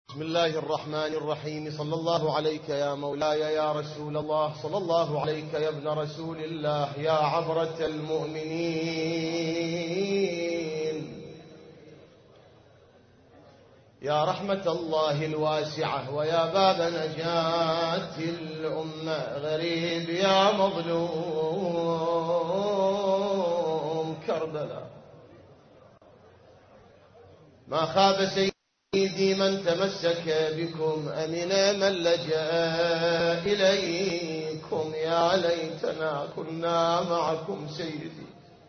بسم الله الرحمن الرحيم. صلى الله عليك يا مولاي يا رسول الله، صلى الله عليك يا ابن رسول الله، يا عبرة المؤمنين، يا رحمة الله الواسعة، ويا باب نجاة الأمة. غريب يا مظلوم كربلاء، ما خاب سيدي من تمسك بكم، أمن من لجأ إليكم. يا ليتنا كنا معكم سيدي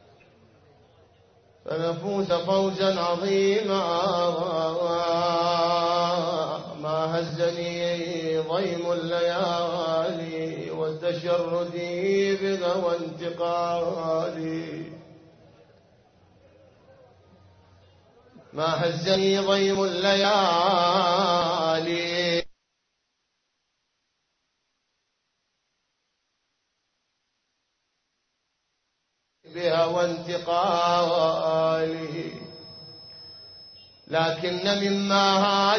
فنفوز فوزا عظيما. ما هزني ضيم الليالي والتشردي بغوى انتقالي، ما هزني ضيم الليالي بهوى انتقالي، لكن مما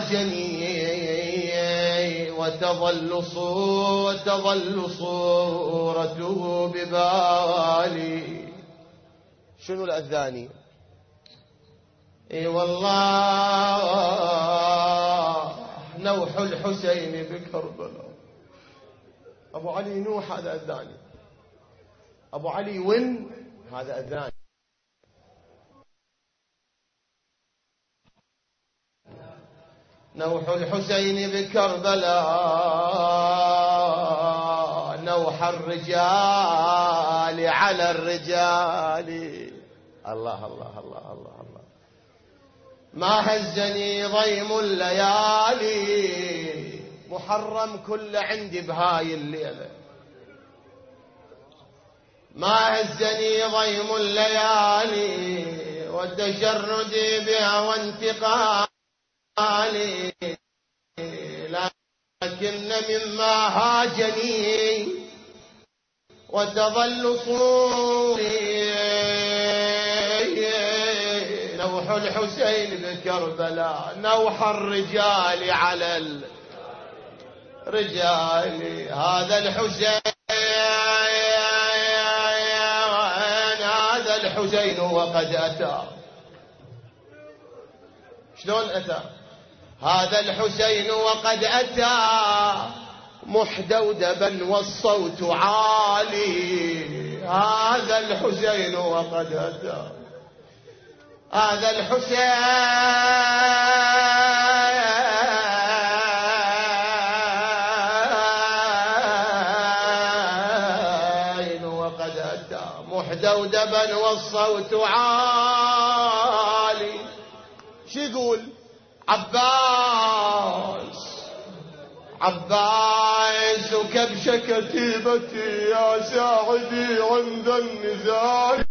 هاجني وتظل صورته ببالي. شنو الأذاني؟ اي والله نوح الحسين بكربلاء. ابو علي نوح هذا اذاني، ابو علي ون هذا اذاني. نوح الحسين بكربلاء، نوح الرجال على الرجال. الله الله الله الله الله. ما هزني ضيم الليالي، محرم كله عندي بهاي الليلة. ما هزني ضيم الليالي والتشرد بها وانتقالي، لكن مما هاجني وتظل صوري نوح الحسين بكربلاء، نوح الرجال على الرجال. هذا الحسين، هذا الحسين وقد أتى. شلون أتى؟ هذا الحسين وقد أتى محدودبا والصوت عالي. هذا الحسين وقد أتى، هذا الحسين وقد أتى محدودبا والصوت عالي. شو يقول؟ عباس وكبش كتيبتي يا ساعدي عند النزال.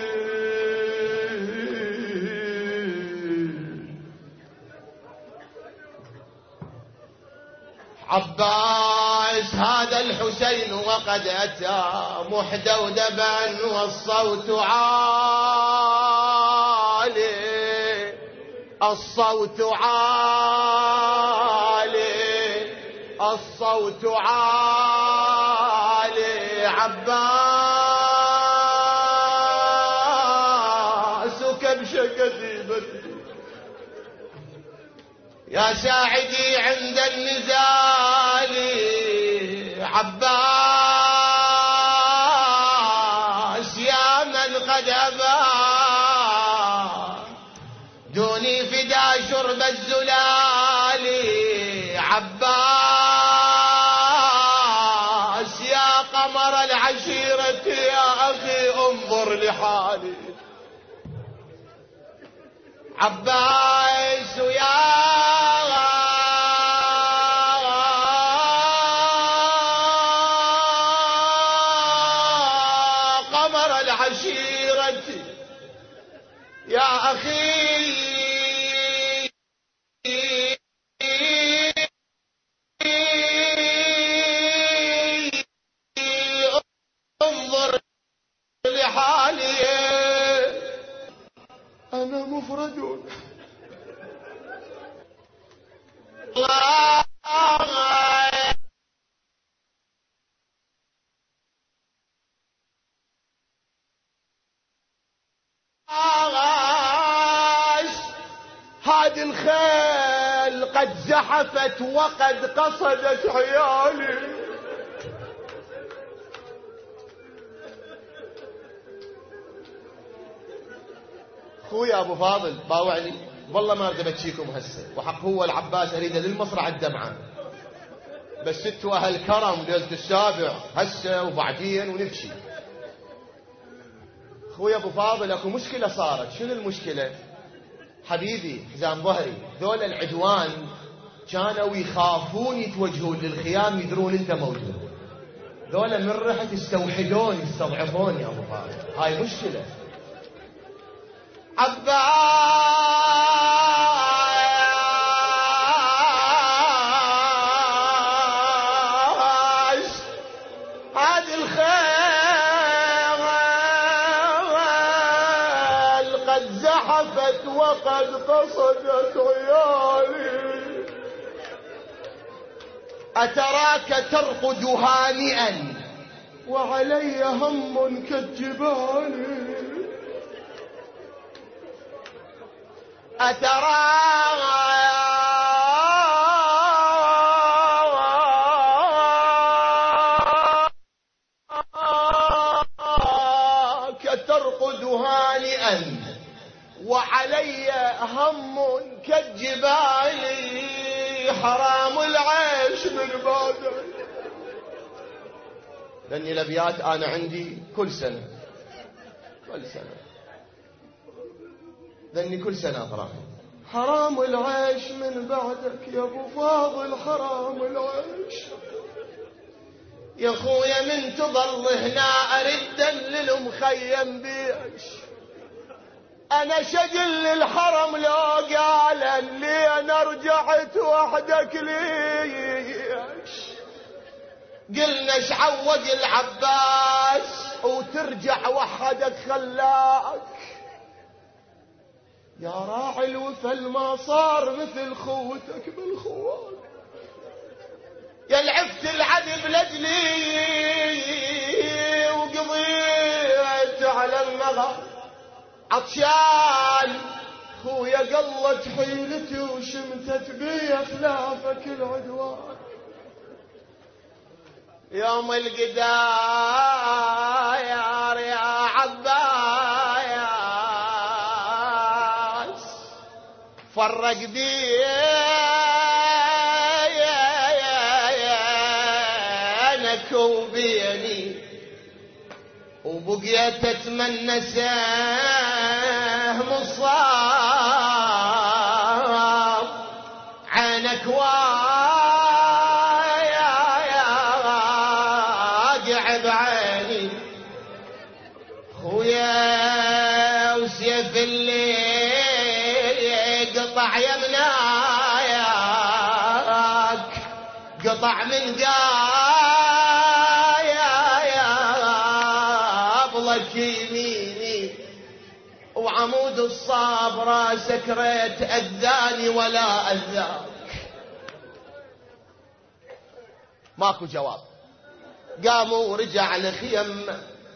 عباس هذا الحسين وقد أتى محدودبا والصوت عالي، الصوت عالي، الصوت عالي. عباس كبش كذيبتي يا ساعدي عند النزال. عباس يا من قد أبى دوني فدا شرب الزلال. عباس يا قمر العشيرة يا أخي انظر لحالي. عباس يا قمر العشيرة يا أخي انظر لحالي. أنا مفرد هذه الخيل قد زحفت وقد قصدت عيالي. اخويا ابو فاضل باوعني والله ما اريد ابكيكم هسه، وحق هو العباس اريده للمصرع الدمعه، بس انتوا اهل كرم ليله السابع هسه وبعدين ونبكي. اخويا ابو فاضل اكو مشكله صارت. شنو المشكله؟ حبيبي حزام ظهري، ذول العدوان كانوا يخافون يتوجهون للخيام يدرون انت موجود، ذولا من رحت استوحدون يستضعفون يا ابو فاضل، هاي مشكله. عباس هذه الخيل قد زحفت وقد قصدت عيالي، أتراك ترقد هانئا وعلي هم كالجبال، أتراك ترقد هانئا وعلي هم كالجبال، حرام العيش من بعدك. لأني الأبيات أنا عندي كل سنة لأني كل سنة أقرأها. حرام العيش من بعدك يا أبو فاضل، حرام العيش يا أخويا، من تظل هنا أردا للمخيم بيش، أنا شجل للحرم لو قال لي أنا رجعت وحدك ليش، قلنا شعوق العباس وترجع وحدك خلاك، يا راعي الوفل ما صار مثل خوتك بالخوات، يا العفت العذب لجلي وقضيت على النغر عطشان، خويا قلت حيلتي وشمتت بي خلافك العدوان، يوم القداير يا عباس فرق بينك وبيني، وبقيت اتمنى سهم الصاب عينك واقع بعيني، خويا وسيف الليل قطع يمناياك، قطع من قبلك يميني، وعمود الصاب راسك ريت أذاني ولا أذاك. ماكو جواب. قاموا ورجع لخيم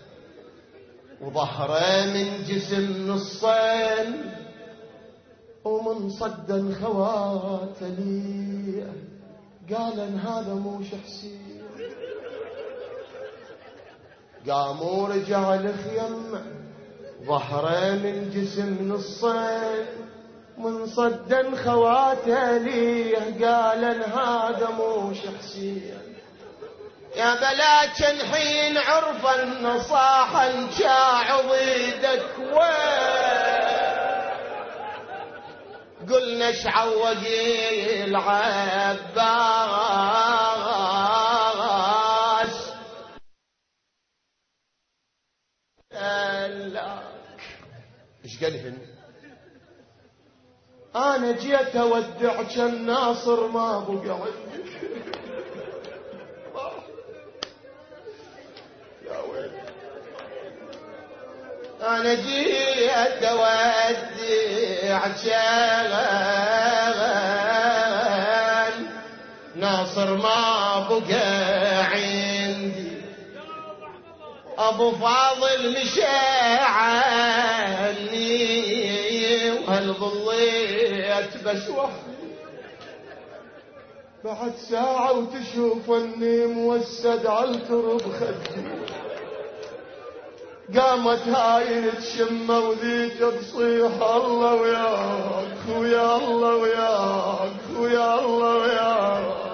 وظهره من جسم نصين، ومن صدا خواتلي قال ان هذا مو حسين. قاموا ورجع لخيم ظهره من جسم نصين، من صدا خواتلي قال ان هذا مو حسين. يا بلاك حين عرف النصاحا شاعضيدك وين، قلنا شعوقي العباس لك ايش قالهن؟ انا جيت اودعك الناصر ما بقى عندك. أنا جيت أودعك ناصر ما بقى عندي، أبو فاضل مشى عني، وهل ظليت بس وحدي. بعد ساعة وتشوف اني موسد على الترب خدي، قامت هاي تشمه وذي تصيح الله وياك ويا الله وياك ويا الله وياك.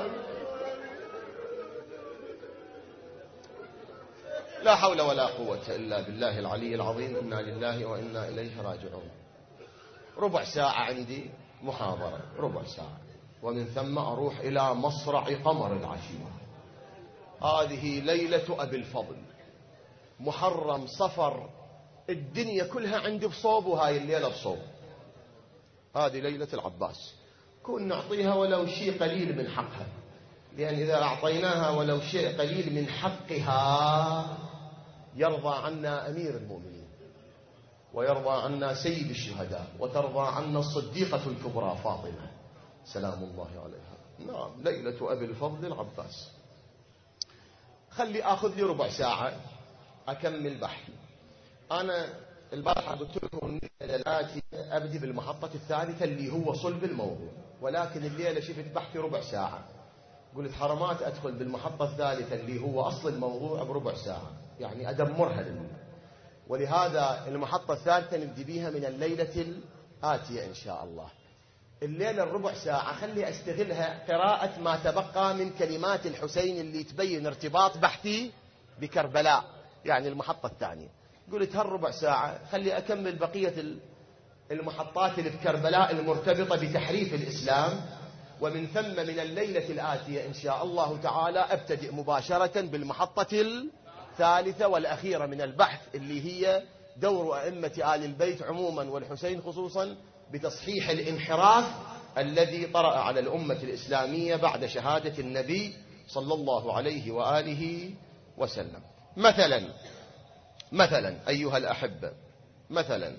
لا حول ولا قوة إلا بالله العلي العظيم. إنا لله وإنا إليه راجعون. ربع ساعة عندي محاضرة، ربع ساعة، ومن ثم أروح إلى مصرع قمر العشيرة. هذه ليلة أبي الفضل، محرم صفر، الدنيا كلها عندي بصوب، وهاي الليلة بصوب. هذه ليلة العباس، كن نعطيها ولو شيء قليل من حقها، لأن إذا أعطيناها ولو شيء قليل من حقها يرضى عنا أمير المؤمنين، ويرضى عنا سيد الشهداء، وترضى عنا الصديقة الكبرى فاطمة سلام الله عليها. نعم، ليلة أبي الفضل العباس. خلي أخذ لي ربع ساعة أكمل بحثي. أنا البارحة قلت لكم الآتي أبدي بالمحطة الثالثة اللي هو صلب الموضوع، ولكن الليلة شفت بحثي ربع ساعة، قلت حرمات أدخل بالمحطة الثالثة اللي هو أصل الموضوع بربع ساعة، يعني أدمرها للموضوع. ولهذا المحطة الثالثة نبدي بيها من الليلة الآتية إن شاء الله. الليلة الربع ساعة خلي أستغلها قراءة ما تبقى من كلمات الحسين اللي تبين ارتباط بحثي بكربلاء، يعني المحطة الثانية. قلت هالربع ساعة خلي أكمل بقية المحطات اللي في كربلاء المرتبطة بتحريف الإسلام، ومن ثم من الليلة الآتية إن شاء الله تعالى أبتدئ مباشرة بالمحطة الثالثة والأخيرة من البحث، اللي هي دور أئمة آل البيت عموما والحسين خصوصا بتصحيح الانحراف الذي طرأ على الأمة الإسلامية بعد شهادة النبي صلى الله عليه وآله وسلم. مثلا أيها الأحبة، مثلا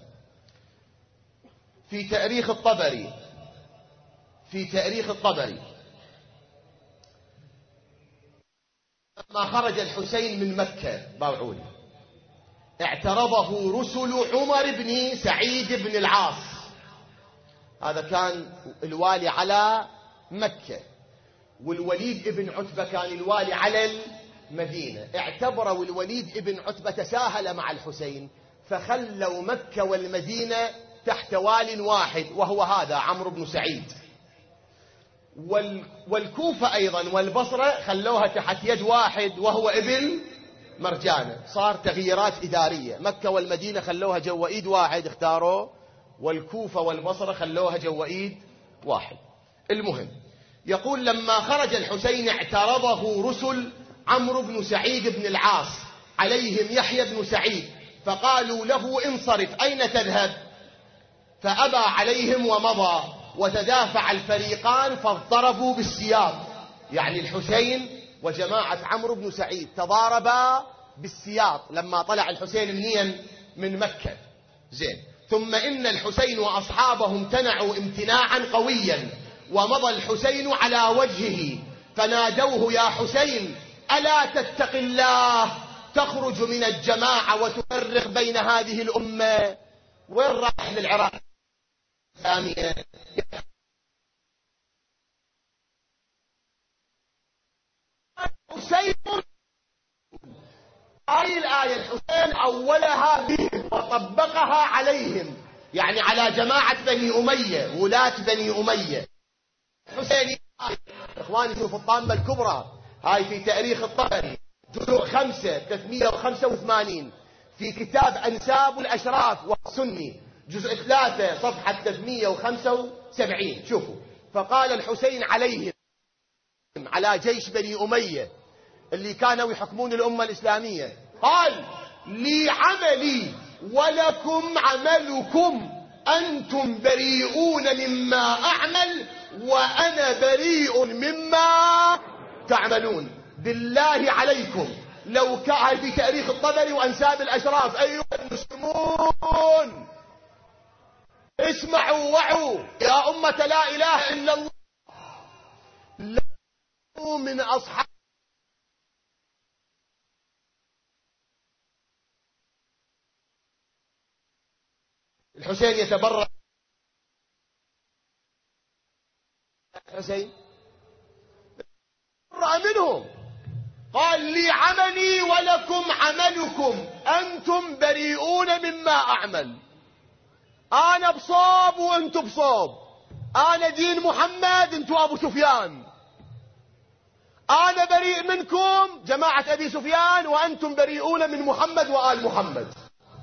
في تاريخ الطبري لما خرج الحسين من مكة باوعون اعترضه رسل عمر بن سعيد بن العاص، هذا كان الوالي على مكة، والوليد ابن عتبة كان الوالي على المدينة. اعتبروا الوليد ابن عتبة تساهل مع الحسين، فخلوا مكة والمدينة تحت وال واحد وهو هذا عمرو بن سعيد، والكوفة أيضا والبصرة خلوها تحت يد واحد وهو ابن مرجانة. صار تغييرات إدارية، مكة والمدينة خلوها جو إيد واحد اختاروا، والكوفة والبصرة خلوها جو إيد واحد. المهم يقول لما خرج الحسين اعترضه رسل عمرو بن سعيد بن العاص عليهم يحيى بن سعيد، فقالوا له انصرف أين تذهب؟ فأبى عليهم ومضى، وتدافع الفريقان فاضطربوا بالسياط، يعني الحسين وجماعة عمرو بن سعيد تضاربا بالسياط لما طلع الحسين منين؟ من مكة. زين، ثم إن الحسين وأصحابه امتنعوا امتناعا قويا، ومضى الحسين على وجهه، فنادوه يا حسين ألا تتق الله تخرج من الجماعة وتفرق بين هذه الأمة؟ وين راح للعراق الإسلامية؟ حسين هاي الآية الحسين أولها بهم وطبقها عليهم، يعني على جماعة بني أمية، ولاة بني أمية. حسين إخواني شوفوا الطامة الكبرى هاي في تاريخ الطبري جزء 5 385، في كتاب أنساب الأشراف والسني جزء 3 صفحة 375. شوفوا، فقال الحسين عليهم على جيش بني أمية اللي كانوا يحكمون الأمة الإسلامية، قال لي عملي ولكم عملكم، أنتم بريئون مما أعمل وأنا بريء مما تعملون. بالله عليكم لو كان في تاريخ الطبري وأنساب الأشراف، أيها المسلمون اسمعوا وعوا يا أمة لا إله إلا الله، من أصحاب الحسين يتبرأ الحسين تبرأ منهم، قال لي عملي ولكم عملكم، أنتم بريئون مما أعمل، أنا بصوب وأنتم بصوب، أنا دين محمد أنتم أبو سفيان، أنا بريء منكم جماعة أبي سفيان وأنتم بريئون من محمد وآل محمد.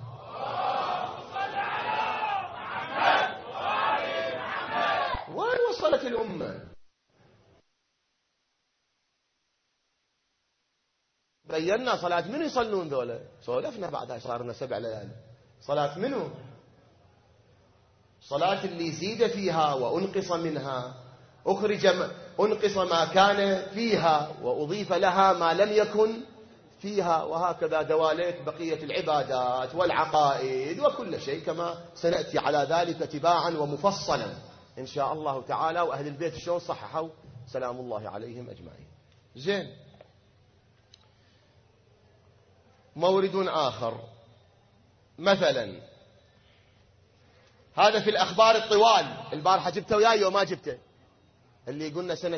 وين وصلت الأمة؟ بينا صلاة منو يصلون ذولا؟ سولفنا بعدها صار لنا 7 ليالي. صلاة منو؟ صلاة اللي زيد فيها وأنقص منها، أنقص ما كان فيها وأضيف لها ما لم يكن فيها، وهكذا دواليك بقية العبادات والعقائد وكل شيء كما سنأتي على ذلك تباعا ومفصلا إن شاء الله تعالى. وأهل البيت شلون صححوا سلام الله عليهم أجمعين. زين، مورد آخر مثلا، هذا في الأخبار الطوال، البارحة جبته وياي وما جبته، اللي قلنا سنة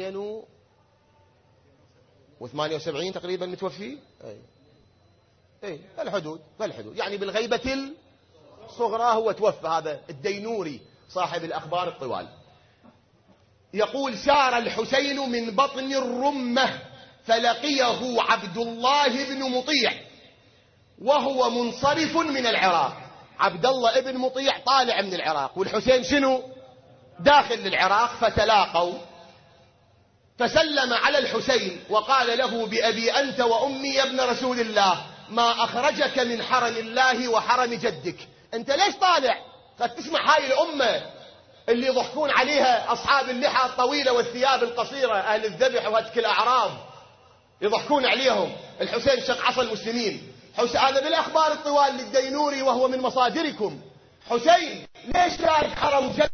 278 تقريبا متوفي، اي الحدود يعني بالغيبة الصغرى هو توفى. هذا الدينوري صاحب الأخبار الطوال يقول: سار الحسين من بطن الرمة فلقيه عبد الله بن مطيع وهو منصرف من العراق. عبد الله ابن مطيع طالع من العراق والحسين شنو؟ داخل للعراق. فتلاقوا فسلم على الحسين وقال له: بأبي أنت وأمي يا ابن رسول الله، ما أخرجك من حرم الله وحرم جدك، أنت ليش طالع؟ قد تسمع هاي الأمة اللي يضحكون عليها أصحاب اللحى الطويلة والثياب القصيرة، أهل الذبح وهتك الأعراض يضحكون عليهم. الحسين شق عصا المسلمين. هذا بالأخبار الطوال للدينوري وهو من مصادركم. حسين ليش رايح حرم جدك؟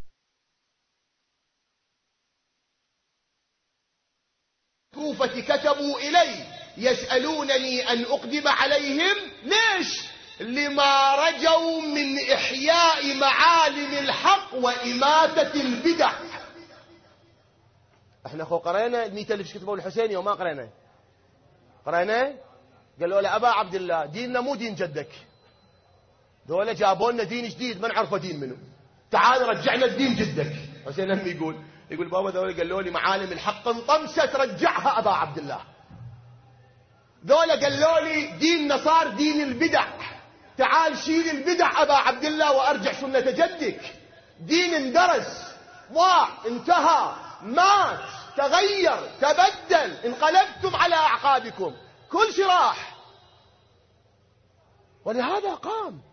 كوفة كتبوا إلي يسألونني أن أقدم عليهم. ليش؟ لما رجوا من إحياء معالم الحق وإماتة البدع. احنا قرأنا 100,000 كتبوا الحسين وما قرأنا قالوا له: أبا عبد الله ديننا مو دين جدك، دولة جابوا لنا دين جديد ما نعرفه دين منه، تعال رجعنا الدين جدك. حسين هم يقول بابا ذولا قالوا لي معالم الحق انطمست رجعها أبا عبد الله، ذولا قالوا لي ديننا صار دين البدع، تعال شيل البدع أبا عبد الله وأرجع سنة جدك. دين اندرس، ضاع، انتهى، مات، تغير، تبدل، انقلبتم على أعقابكم، كل شيء راح. ولهذا قام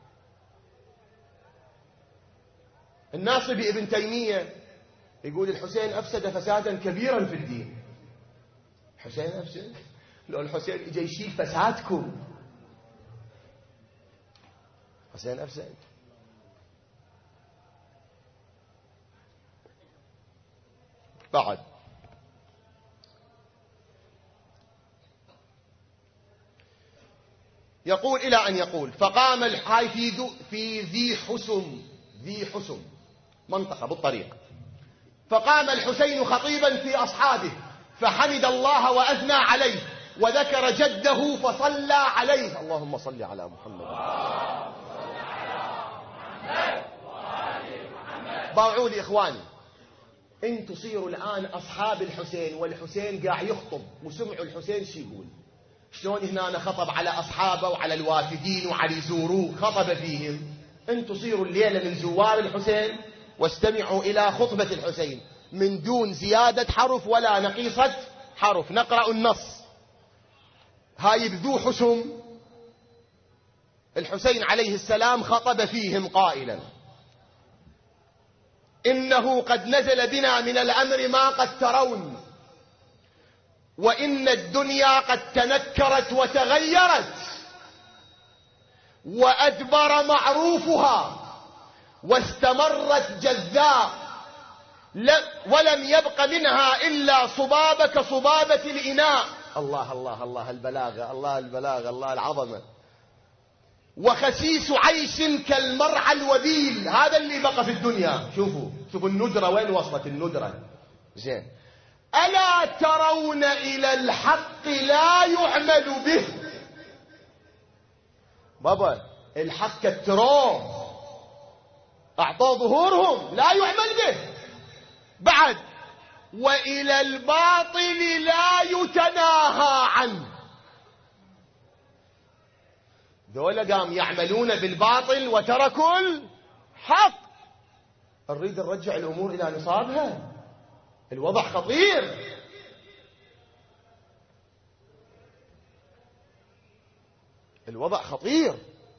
الناصبي ابن تيمية يقول: الحسين أفسد فسادا كبيرا في الدين. حسين أفسد؟ لو الحسين إجا يشيل فسادكم. حسين أفسد. بعد يقول إلى أن يقول: فقام الحي في ذي حسم منطقة بالطريق، فقام الحسين خطيبا في أصحابه فحمد الله وأثنى عليه وذكر جده فصلى عليه. اللهم صل على محمد. باعوا لي إخواني، إن تصيروا الآن أصحاب الحسين والحسين قاع يخطب وسمعوا الحسين شي يقول، شلون هنا خطب على أصحابه وعلى الوافدين وعلى يزوروه خطب فيهم. إن تصيروا الليلة من زوار الحسين واستمعوا إلى خطبة الحسين من دون زيادة حرف ولا نقيصة حرف. نقرأ النص. هاي بذو حسم الحسين عليه السلام خطب فيهم قائلا: إنه قد نزل بنا من الأمر ما قد ترون، وإن الدنيا قد تنكرت وتغيرت وأدبر معروفها واستمرت جذاء، ولم يبق منها إلا صبابة كصبابة الإناء. الله الله الله البلاغة، الله البلاغة، الله العظمة. وخسيس عيش كالمرعى الوبيل، هذا اللي بقى في الدنيا. شوفوا الندرة وين وصلت الندرة. زين، ألا ترون إلى الحق لا يعمل به. بابا الحق كتروه، أعطوا ظهورهم، لا يعمل به. بعد وإلى الباطل لا يتناهى عنه. ذولا قام يعملون بالباطل وتركوا الحق. نريد نرجع الأمور إلى نصابها. الوضع خطير. الوضع خطير.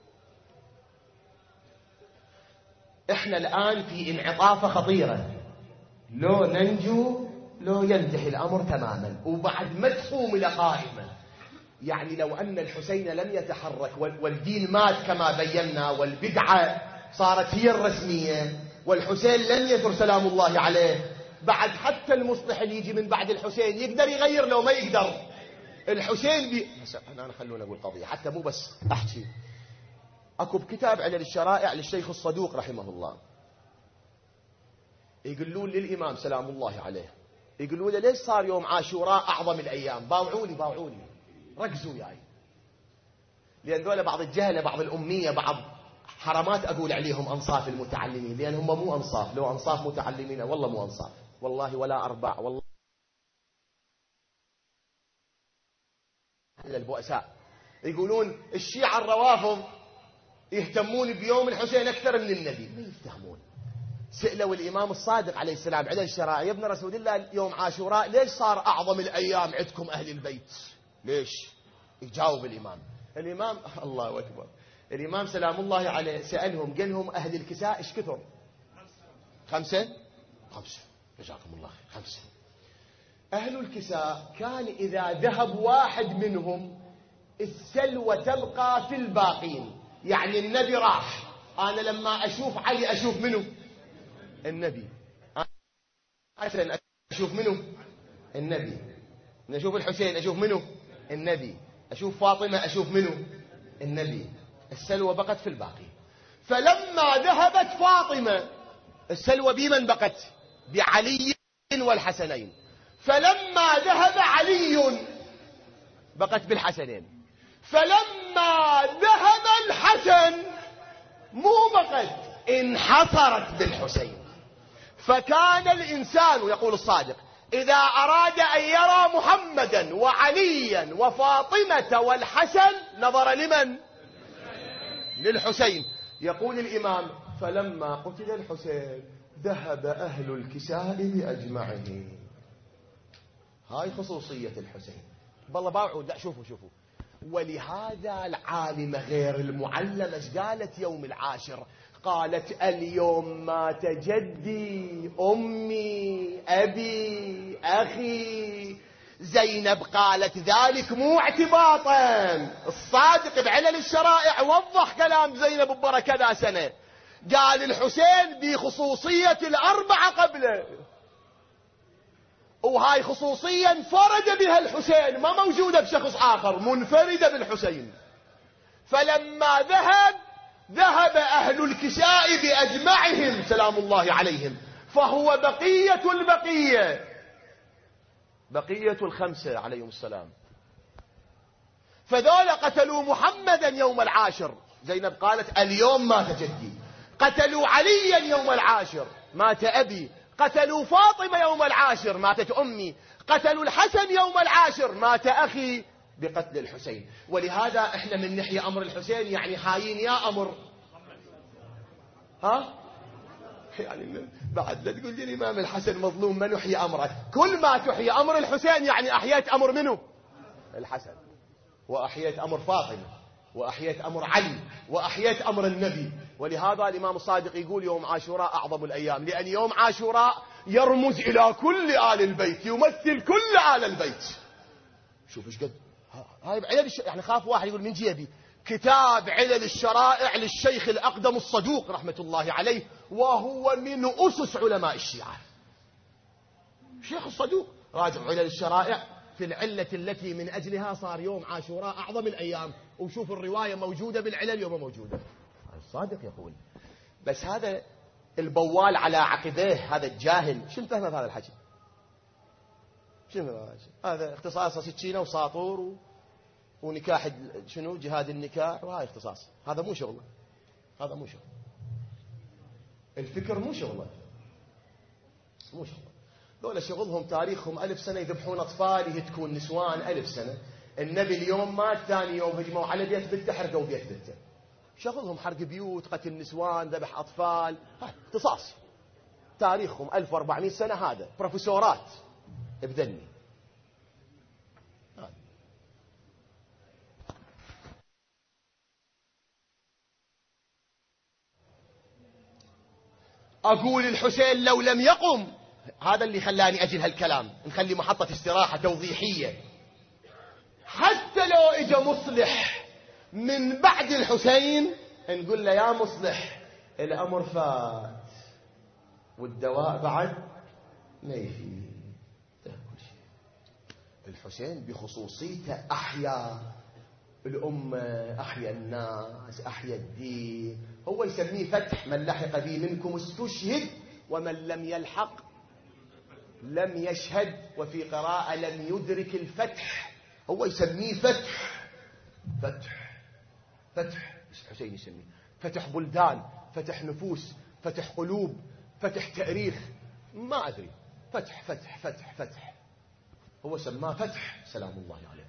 احنا الآن في انعطافة خطيرة، لو ننجو لو ينتهي الأمر تماما، وبعد ما تقوم إلى قائمة. يعني لو أن الحسين لم يتحرك والدين مات كما بينا، والبدعة صارت هي الرسمية، والحسين لم يثر سلام الله عليه، بعد حتى المصلح اللي يجي من بعد الحسين يقدر يغير لو ما يقدر. الحسين أنا خلونا أقول قضية حتى مو بس أحكي. أكو بكتاب علل الشرائع للشيخ الصدوق رحمه الله، يقولون للإمام سلام الله عليه، يقولون له ليش صار يوم عاشوراء أعظم الأيام؟ باوعوني ركزوا وياي، لأن ذولا بعض الجهلة، بعض الأمية، بعض حرامات أقول عليهم أنصاف المتعلمين، لأن هم مو أنصاف. لو أنصاف متعلمين والله مو أنصاف، والله ولا أربع، والله إلى البؤساء. يقولون الشيعة الروافض يهتمون بيوم الحسين أكثر من النبي. ما يفتهمون. سألوا الإمام الصادق عليه السلام على الشرائع، يا ابن رسول الله يوم عاشوراء ليش صار أعظم الأيام عندكم أهل البيت؟ ليش؟ يجاوب الإمام الله أكبر. الإمام سلام الله عليه سألهم، قال لهم أهل الكساء إيش كثر؟ 5 جزاكم الله خير. 5. أهل الكساء كان إذا ذهب واحد منهم السلوى تبقى في الباقين. يعني النبي راح، أنا لما أشوف علي أشوف منه النبي، أنا أشوف منه النبي، نشوف الحسين أشوف منه النبي، أشوف فاطمة أشوف منه النبي. السلوى بقت في الباقي. فلما ذهبت فاطمة السلوى بمن بقت؟ بعلي والحسنين. فلما ذهب علي بقت بالحسنين. فلما ذهب الحسن مو بقت، انحصرت بالحسين. فكان الإنسان يقول الصادق إذا أراد أن يرى محمدا وعليا وفاطمة والحسن نظر لمن؟ للحسين. يقول الإمام فلما قتل الحسين ذهب أهل الكساء بأجمعهم. هاي خصوصية الحسين. بالله باوعوا، لا شوفوا. ولهذا العالمة غير المعلمة ايش قالت يوم العاشر؟ قالت اليوم مات جدي، أمي، أبي، أخي. زينب قالت ذلك مو اعتباطا. الصادق بعلل الشرائع وضح كلام زينب ببركة ذا سنة، قال الحسين بخصوصية الأربعة قبله، وهاي خصوصيا انفرد بها الحسين، ما موجودة بشخص آخر، منفردة بالحسين. فلما ذهب أهل الكساء بأجمعهم سلام الله عليهم، فهو بقية البقية، بقية الخمسة عليهم السلام. فذولا قتلوا محمدا يوم العاشر، زينب قالت اليوم مات جدي. قتلوا عليا يوم العاشر مات أبي. قتلوا فاطمة يوم العاشر ماتت أمي. قتلوا الحسن يوم العاشر مات أخي بقتل الحسين. ولهذا احنا من نحيي أمر الحسين يعني حايين يا أمر، ها يعني بعد لا تقول لي الإمام الحسن مظلوم ما نحيي أمره. كل ما تحيي أمر الحسين يعني أحييت أمر منه؟ الحسن، وأحييت أمر فاطمة، وأحييت أمر علي، وأحييت أمر النبي. ولهذا الإمام الصادق يقول يوم عاشوراء أعظم الأيام، لأن يوم عاشوراء يرمز إلى كل آل البيت، يمثل كل آل البيت. شوف ايش قد هاي بعلل يعني خاف واحد يقول من جيبي كتاب علل الشرائع للشيخ الأقدم الصدوق رحمة الله عليه، وهو من أسس علماء الشيعة. شيخ الصدوق. راجع علل الشرائع في العلة التي من أجلها صار يوم عاشوراء أعظم الأيام، وشوف الرواية موجودة بالعلل يوم موجودة. الصادق يقول. بس هذا البوال على عقبيه، هذا الجاهل شنو فهمه هذا الحكي؟ شنو هذا؟ اختصاصه سكينة وساطور ونكاح شنو جهاد النكاح، وهاي اختصاص. هذا مو شغله، هذا مو شغله. الفكر مو شغله، مو شغله. ذولا شغلهم تاريخهم 1000 سنة، يذبحون أطفال، يهتكون نسوان 1000 سنة. النبي اليوم مات، ثاني يوم هجموا على بيت بنته، حرقوا بيت بنته. شغلهم حرق بيوت، قتل نسوان، ذبح أطفال، اختصاص. تاريخهم 1400 سنة، هذا بروفيسورات ابذلني. أقول الحسين لو لم يقم، هذا اللي خلاني أجل هالكلام، نخلي محطة استراحة توضيحية. حتى لو إجا مصلح من بعد الحسين، نقول له يا مصلح الأمر فات والدواء بعد ما يفيد. الحسين بخصوصيته أحيا الأمة، أحيا الناس، أحيا الدين. هو يسميه فتح، من لحق بي منكم استشهد ومن لم يلحق لم يشهد، وفي قراءة لم يدرك الفتح. هو يسميه فتح، فتح، فتح. الحسين يسميه فتح بلدان، فتح نفوس، فتح قلوب، فتح تاريخ، ما أدري. فتح فتح فتح فتح، هو سماه فتح سلام الله عليه.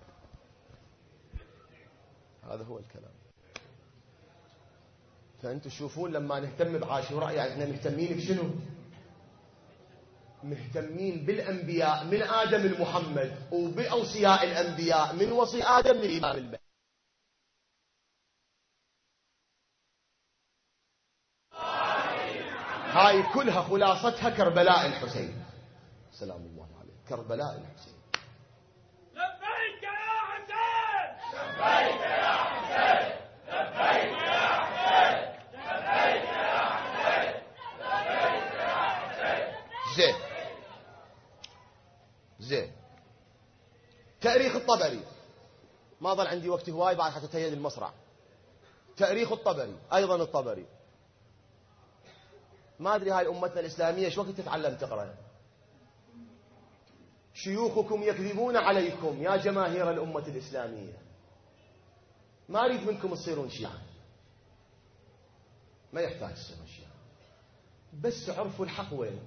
هذا هو الكلام. فأنتم تشوفون لما نهتم بعاشوراء، يعني احنا مهتمين بشنو؟ مهتمين بالأنبياء من آدم لمحمد، وبأوصياء الأنبياء من وصي آدم للإمام المهدي. هاي كلها خلاصتها كربلاء الحسين سلام الله عليه. كربلاء الحسين. لبيك يا حسين، لبيك يا حسين، لبيك يا حسين، لبيك يا حسين، لبيك يا حسين. زين زين. تاريخ الطبري، ما ظل عندي وقت هواي بعد حتى تهيئ المصرع. تاريخ الطبري أيضا، الطبري ما أدري هاي أمتنا الإسلامية ايش وقت تتعلم تقرأ؟ شيوخكم يكذبون عليكم يا جماهير الأمة الإسلامية. ما أريد منكم تصيرون شيعة، ما يحتاج تصيرون شيعة، بس عرفوا الحق وين.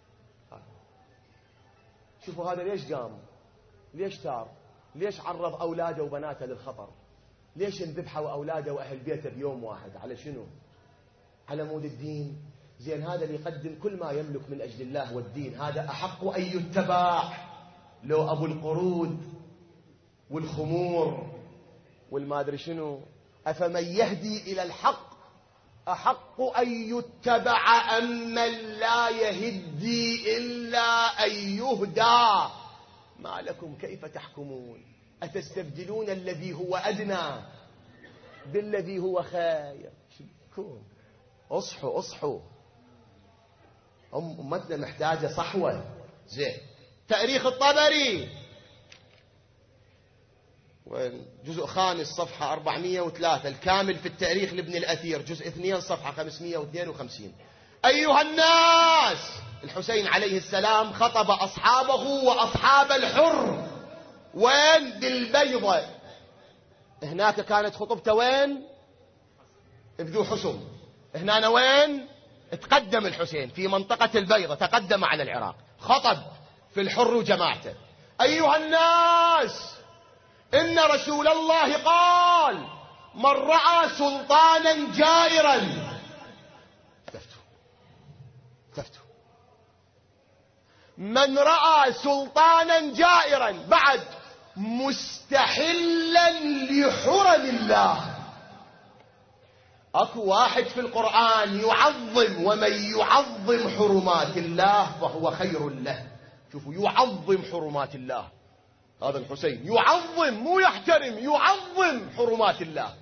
شوفوا هذا ليش قام، ليش تار، ليش عرض أولاده وبناته للخطر، ليش انذبحوا أولاده وأهل بيته بيوم واحد، على شنو؟ على مود الدين. زين، هذا اللي يقدم كل ما يملك من أجل الله والدين، هذا أحق أن يتبع لو أبو القرود والخمور والما أدري شنو. أفمن يهدي إلى الحق أحق أن يتبع أم من لا يهدي إلا أن يهدى. ما لكم كيف تحكمون؟ أتستبدلون الذي هو أدنى بالذي هو خير. اصحوا اصحوا، أمتنا محتاجة صحوة. زين. تاريخ الطبري جزء 5 صفحة 403، الكامل في التاريخ لابن الأثير جزء 2 صفحة 552. أيها الناس، الحسين عليه السلام خطب أصحابه وأصحاب الحر وين؟ بالبيضة. هناك كانت خطبته وين؟ بذو حسن. هنا وين؟ تقدم الحسين في منطقة البيضة، تقدم على العراق، خطب في الحر وجماعته. أيها الناس، إن رسول الله قال: من رأى سلطانا جائرا، تفتوا من رأى سلطانا جائرا بعد مستحلا لحرم الله. أكو واحد في القرآن يعظم، ومن يعظم حرمات الله فهو خير له. شوفوا، يعظم حرمات الله. هذا الحسين يعظم، مو يحترم، يعظم حرمات الله.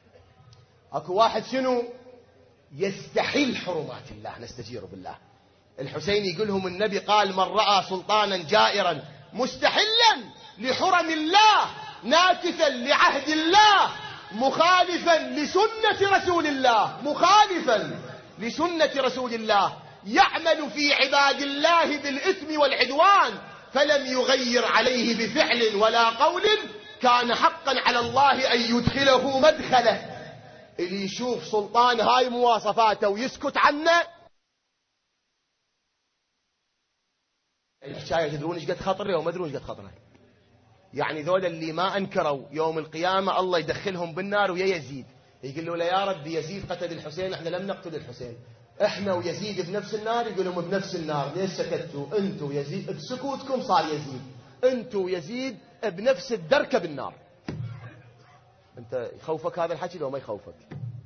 أكو واحد شنو؟ يستحل حرمات الله، نستجير بالله. الحسين يقول لهم النبي قال من رأى سلطانا جائرا مستحلا لحرم الله ناكثا لعهد الله مخالفا لسنة رسول الله، مخالفا لسنة رسول الله، يعمل في عباد الله بالإثم والعدوان فلم يغير عليه بفعل ولا قول، كان حقا على الله أن يدخله مدخله. اللي يشوف سلطان هاي مواصفاته ويسكت عنه، الحكاية تدرون ايش قد خطره وما تدرون ايش قد خطره. يعني ذول اللي ما انكروا يوم القيامة الله يدخلهم بالنار ويا يزيد، يقول له يا رب يزيد قتل الحسين، احنا لم نقتل الحسين، احنا ويزيد بنفس النار. يقول لهم بنفس النار، ليش سكتوا انتوا ويزيد؟ بسكوتكم صار يزيد، انتوا ويزيد بنفس الدركة بالنار. انت يخوفك هذا الحكي لو ما يخوفك؟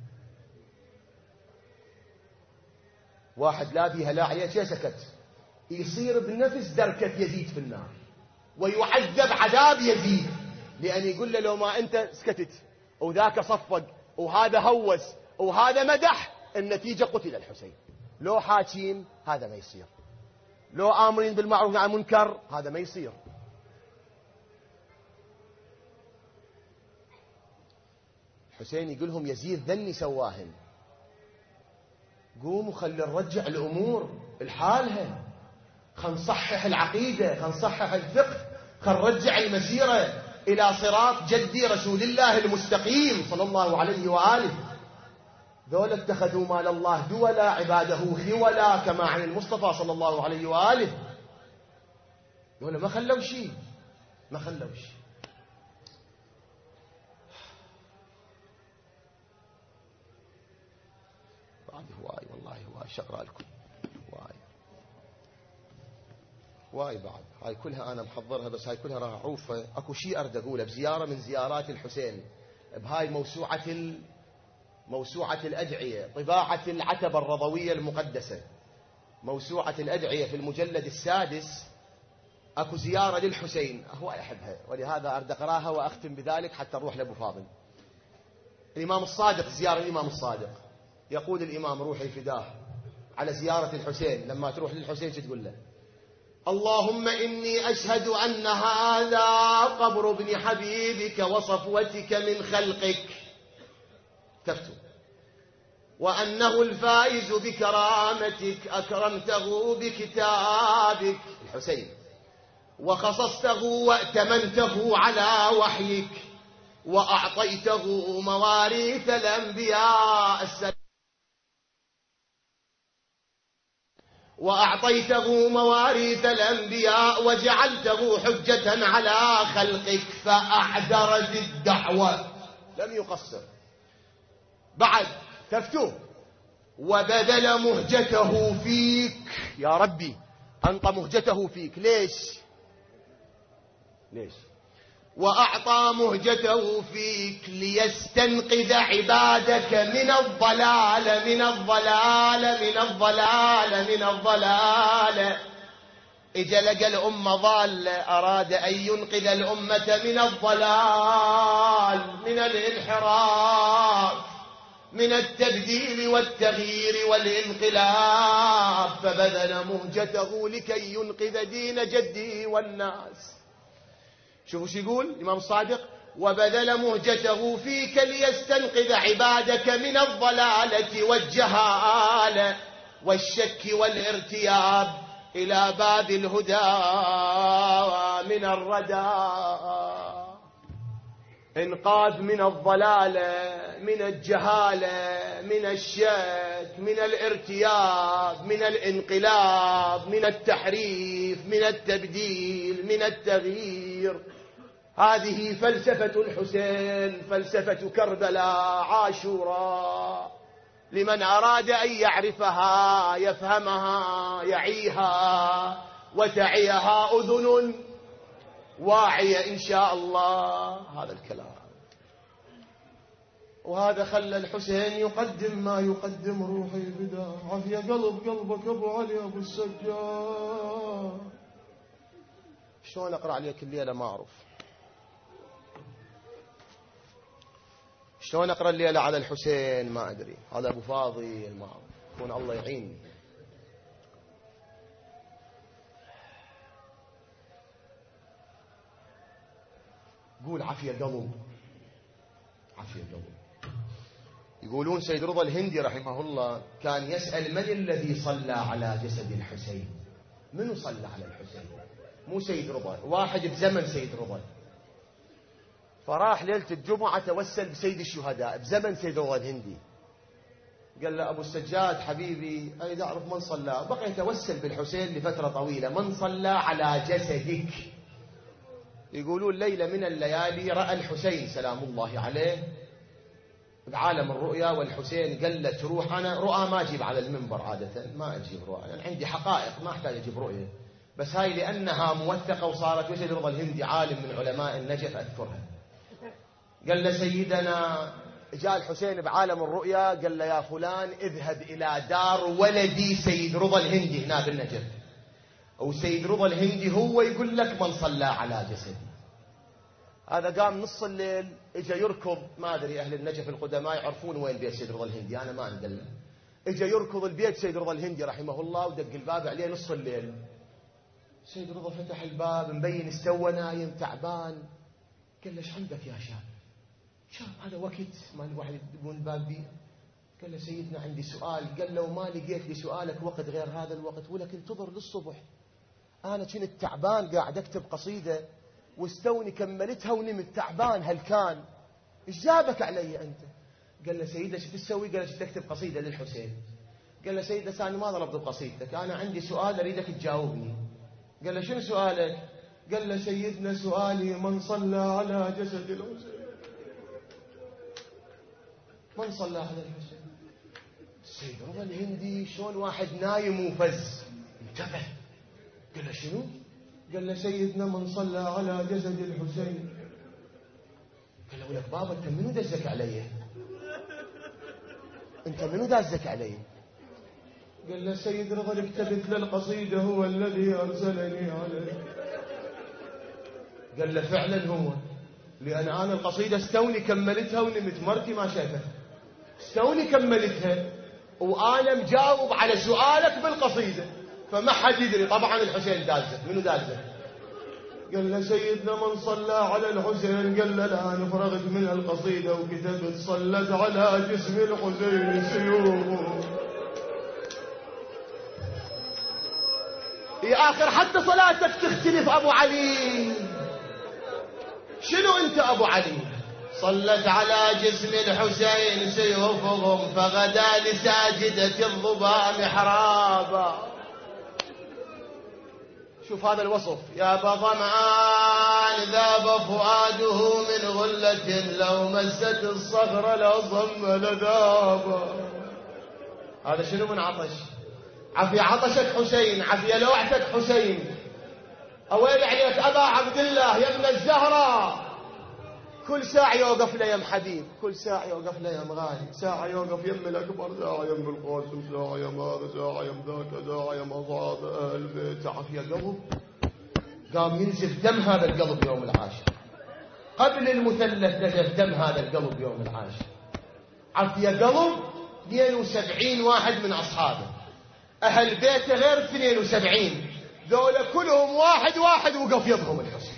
واحد لا بيها لا عليه شيء سكت، يصير بنفس دركة يزيد في النار ويعذب عذاب يزيد، لأن يقول له لو ما أنت سكتت وذاك صفق وهذا هوس وهذا مدح، النتيجة قتل الحسين. لو حاكين هذا ما يصير، لو آمرين بالمعروف عن المنكر هذا ما يصير. الحسين يقول لهم يزيد ذني سواهن، قوموا خلي نرجع الأمور الحالها، خل نصحح العقيدة، خل نصحح الفقه، خل نرجع المسيرة إلى صراط جدي رسول الله المستقيم صلى الله عليه وآله. ذولا اتخذوا مال الله دولا عباده خولا كما عن المصطفى صلى الله عليه وآله. ذولا ما خلوا شيء، ما خلوا شيء. بعد هواي والله هواي شقرأ لكم واي بعد هاي كلها أنا محضرها، بس هاي كلها راح أعوفها. أكو شيء أرد أقوله بزيارة من زيارات الحسين بهاي موسوعة الأدعية، طباعة العتبة الرضوية المقدسة، موسوعة الأدعية في المجلد السادس. أكو زيارة للحسين هواي أحبها، ولهذا أرد أقراها وأختم بذلك حتى نروح لأبو فاضل. الإمام الصادق، زيارة الإمام الصادق، يقول الإمام روحي فداه على زيارة الحسين، لما تروح للحسين شو تقول له؟ اللهم إني أشهد أن هذا قبر ابن حبيبك وصفوتك من خلقك، تفتو، وأنه الفائز بكرامتك أكرمته بكتابك الحسين، وخصصته وأتمنته على وحيك، وأعطيته مواريث الأنبياء وجعلته حجة على خلقك، فأعذر بالدعوة لم يقصر. بعد تفتو وبذل مهجته فيك، يا ربي أنطى مهجته فيك. ليش؟ وأعطى مهجته فيك ليستنقذ عبادك من الضلال. إجا لقى الأمة ضالة، أراد أن ينقذ الأمة من الضلال، من الانحراف، من التبديل والتغيير والانقلاب، فبذل مهجته لكي ينقذ دين جده والناس. شوفوا شو يقول الإمام الصادق؟ وبذل مهجته فيك ليستنقذ عبادك من الضلالة والجهالة والشك والارتياب إلى باب الهدى من الردى. انقاذ من الضلالة، من الجهالة، من الشك، من الارتياب، من الانقلاب، من التحريف، من التبديل، من التغيير. هذه فلسفة الحسين، فلسفة كربلاء عاشوراء، لمن أراد أن يعرفها يفهمها يعيها وتعيها أذن واعية إن شاء الله. هذا الكلام، وهذا خلى الحسين يقدم ما يقدم. روحي فداه، عافية قلبك أبو علي أبو السجاد. شلون أقرأ عليك الليلة ما أعرف، شلون أقرأ الليلة على الحسين ما أدري، هذا أبو فاضل ما أعرف، يكون الله يعيني. قول عافية قلب، عافية قلب. يقولون سيد رضا الهندي رحمه الله كان يسأل من الذي صلى على جسد الحسين؟ منو صلى على الحسين؟ مو سيد رضا، واحد بزمن سيد رضا. فراح ليلة الجمعة توسل بسيد الشهداء بزمن سيد رضا الهندي، قال له أبو السجاد حبيبي أريد أعرف من صلى. بقي يتوسل بالحسين لفترة طويلة، من صلى على جسدك؟ يقولون ليلة من الليالي رأى الحسين سلام الله عليه بعالم الرؤيا، والحسين قال له تروح. أنا رؤى ما أجيب على المنبر عادة، ما أجيب رؤى، أنا عندي حقائق ما أحتاج أجيب رؤية، بس هاي لأنها موثقة وصارت وسيد رضا الهندي عالم من علماء النجف أذكرها. قال له سيدنا جاء الحسين بعالم الرؤيا، قال له يا فلان اذهب إلى دار ولدي سيد رضا الهندي هنا بالنجف، وسيد رضا الهندي هو يقول لك من صلى على جسدي. هذا قام نص الليل اجى يركض، ما ادري اهل النجف القدماء يعرفون وين بيت سيد رضا الهندي، انا ما اندل. اجى يركض البيت سيد رضا الهندي رحمه الله ودق الباب عليه نص الليل. سيد رضا فتح الباب مبين استوى نايم تعبان. قال له ايش عندك يا شاب هذا وقت ما الواحد يدقون الباب بي. قال له سيدنا عندي سؤال. قال له وما لقيت لي سؤالك وقت غير هذا الوقت، ولك انتظر للصبح. انا كنت تعبان قاعد اكتب قصيده واستوني كملتها ونمت تعبان هلكان، ايش جابك علي انت؟ قال له سيدنا شو تسوي؟ قال له تكتب قصيده للحسين. قال له سيدنا انا ما ضربت بقصيدتك، انا عندي سؤال اريدك تجاوبني. قال له شنو سؤالك؟ قال له سيدنا سؤالي من صلى على جسد الحسين؟ من صلى على الحسين؟ سيد رضا الهندي شلون واحد نايم وفز انتبه. قال له شنو؟ قال له سيدنا من صلى على جسد الحسين. قال له ولك بابا انت منو دزك علي؟ انت منو دازك علي؟ قال له سيد رضا اللي كتبت له القصيده هو الذي ارسلني عليه. قال له فعلا هو، لان انا القصيده استوني كملتها ونمت، مرتي ما شافتها، استوني كملتها وانا مجاوب على سؤالك بالقصيده، فما حد يدري. طبعا الحسين دازه، منو دازه؟ قال له سيدنا من صلى على الحسين. قال له الآن فرغت من القصيدة وكتبت صلت على جسم الحسين سيوف. يا آخر حتى صلاتك تختلف أبو علي. شنو أنت أبو علي؟ صلت على جسم الحسين سيوفهم فغدا لساجدة الظباء محرابا. شوف هذا الوصف، يا ظمآن ذاب فؤاده من غلة لو مست الصخر لصم لذابا. هذا شنو من عطش؟ عفي عطشك حسين، عفي لوعتك حسين. أويل عليك أبا عبد الله يا ابن الزهراء، كل ساعة يوقف له يم حبيب، كل ساعة يوقف له يم غالي، ساعة يوقف يم الأكبر، ساعة يم القاسم، ساعة يم هذا، ساعة يم ذاك، ساعة يم أصحاب أهل البيت. عافية قلب. قام ينزف دم هذا القلب يوم العاشر، قبل المثلث نزف دم هذا القلب يوم العاشر. عافية قلب 72 واحد من أصحابه، أهل بيته غير 72، ذولا كلهم واحد واحد وقف يضهم الحسين.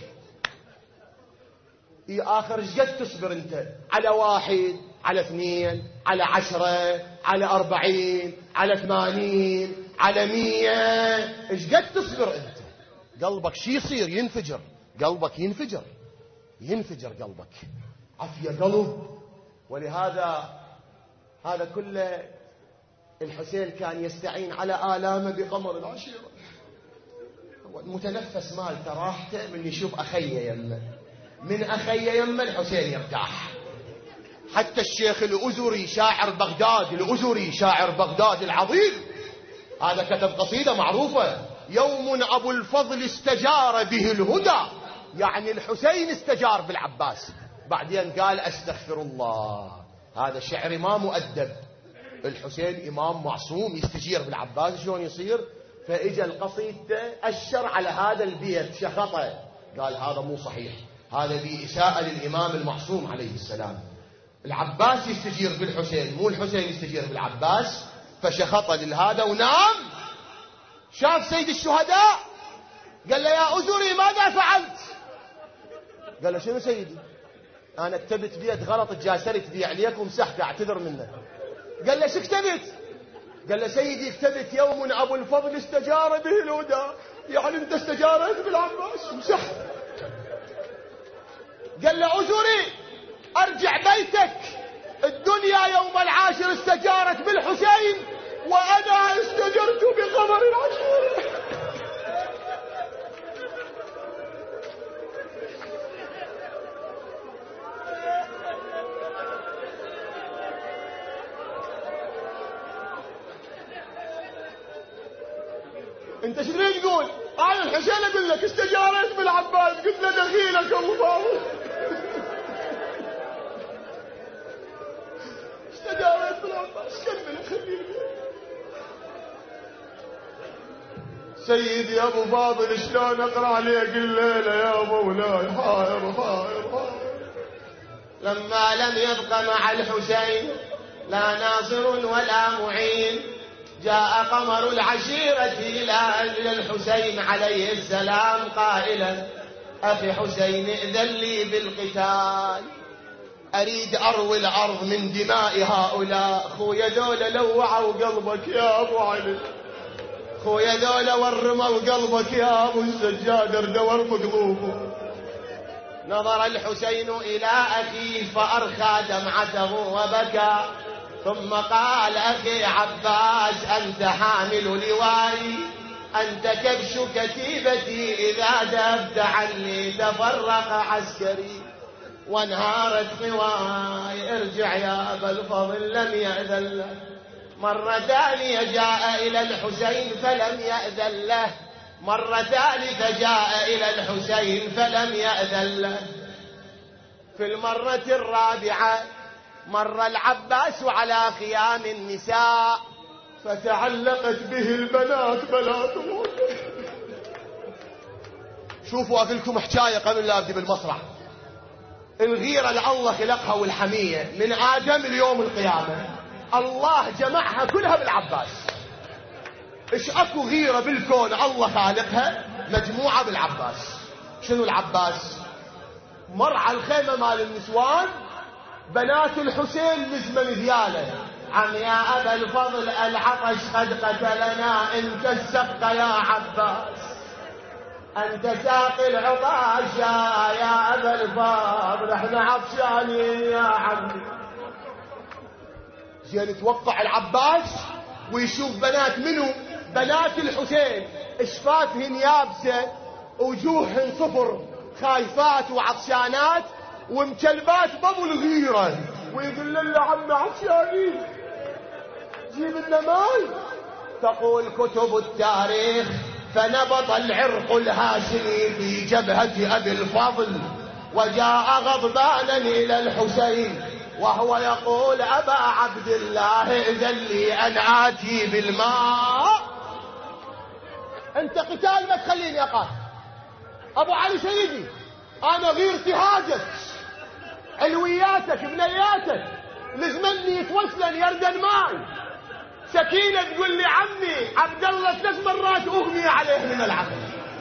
آخر ايش قد تصبر انت على 1 على 2 على 10 على 40 على 80 على 100؟ ايش قد تصبر انت؟ قلبك شي يصير؟ ينفجر قلبك، ينفجر قلبك. عافية قلب. ولهذا هذا كله الحسين كان يستعين على آلامه بقمر العشيرة. المتنفس مالته راحته من يشوف أخيه يمه، من أخي يمه الحسين يرتاح. حتى الشيخ الأزري شاعر بغداد، الأزري شاعر بغداد العظيم، هذا كتب قصيدة معروفة، يوم أبو الفضل استجار به الهدى، يعني الحسين استجار بالعباس. بعدين قال أستغفر الله. هذا شعر ما مؤدب، الحسين إمام معصوم يستجير بالعباس، شلون يصير؟ فإجا القصيدة أشر على هذا البيت، شخطه، قال هذا مو صحيح، هذا بإساءة للإمام المعصوم عليه السلام. العباس يستجير بالحسين مو الحسين يستجير بالعباس. فشخط لهذا ونام. شاف سيد الشهداء قال له يا أزري ماذا فعلت؟ قال له شنو سيدي؟ انا كتبت بيد غلط تجاسرت بي عليك ومسحت اعتذر منه. قال له شو كتبت؟ قال له سيدي كتبت يوم ابو الفضل استجار به الهدى، يعني انت استجارت بالعباس ومسحت. قال له عذري ارجع بيتك، الدنيا يوم العاشر استجارت بالحسين وانا استجرت بقمر العاشور. انت شو تريد تقول؟ انا الحسين اقول لك استجارت بالعباس، قلت له دخيلك ابو فاضل. استجارت بالعباس. كمل خليني. سيدي ابو فاضل شلون اقرا عليك الليله يا مولاي؟ حائر حائر حائر. لما لم يبق مع الحسين لا ناصر ولا معين، جاء قمر العشيرة إلى الحسين عليه السلام قائلا أخي حسين ائذن لي بالقتال، أريد أروي الأرض من دماء هؤلاء. خويا ذولا لوعوا قلبك يا أبو علي، خويا ذولا ورموا قلبك يا أبو السجاد، اردور بقلوبه. نظر الحسين إلى أخيه فأرخى دمعته وبكى، ثم قال أخي عباس أنت حامل لوائي، أنت كبش كتيبتي، إذا ذهبت عني تفرق عسكري وانهارت قواي. ارجع يا أبا الفضل لم يأذن له. مرة ثانية جاء إلى الحسين فلم يأذن له، مرة ثالثة جاء إلى الحسين فلم يأذن له. في المرة الرابعة مر العباس على خيام النساء فتعلقت به البنات بناتهم. شوفوا أقول لكم حكاية قبل لا أبدي بالمسرح. الغيرة اللي الله خلقها والحمية من آدم اليوم القيامة الله جمعها كلها بالعباس. إيش أكو غيرة بالكون الله خالقها مجموعة بالعباس. شنو العباس؟ مر على الخيمة مال النسوان بنات الحسين نزمة مذيالة، عم يا أبا الفضل العطش قد قتلنا، انت السقط يا عباس، انت ساقي العطاش يا أبا الفضل، احنا عطشانين يا عمي. زين توقع العباس ويشوف بنات منو؟ بنات الحسين، اشفاتهن يابسة وجوههن صفر، خايفات وعطشانات ومكلبات بابو الغيرة، ويقول له عم عطشانين جيب لنا ماي. تقول كتب التاريخ فنبض العرق الهاشمي في جبهة أبي الفضل، وجاء غضبانا إلى الحسين وهو يقول أبا عبد الله إذن لي أن آتي بالماء. أنت قتال ما تخليني أقاتل. أبو علي سيدي أنا غيرتي هاجت، علوياتك بنياتك لزمني يتوسلن يردن ماي. سكينة تقول لي عمي عبد الله 3 مرات أغمي عليه من العقل.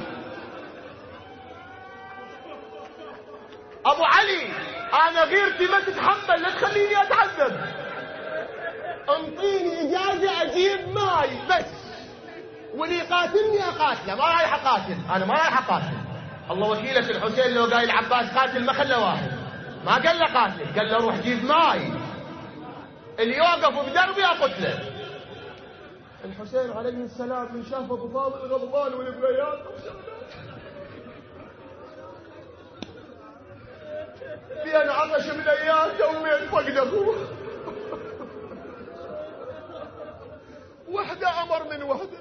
أبو علي أنا غيرتي ما تتحمل، لا تخليني أتعذب، انطيني إجازة أجيب ماي بس، واللي يقاتلني أقاتله، ما رايح أقاتل، أنا ما رايح أقاتل. الله وكيلك الحسين لو قال العباس قاتل ما خلى واحد، ما قال له قاتل، قال له روح جيب ماي، اللي يوقف بدربي أقتله. الحسين عليه السلام من شاف أبو فاضل غضبان والبنيات بين عطش بنيات ومين فقد أبوه، وحدة أمر من وحدة.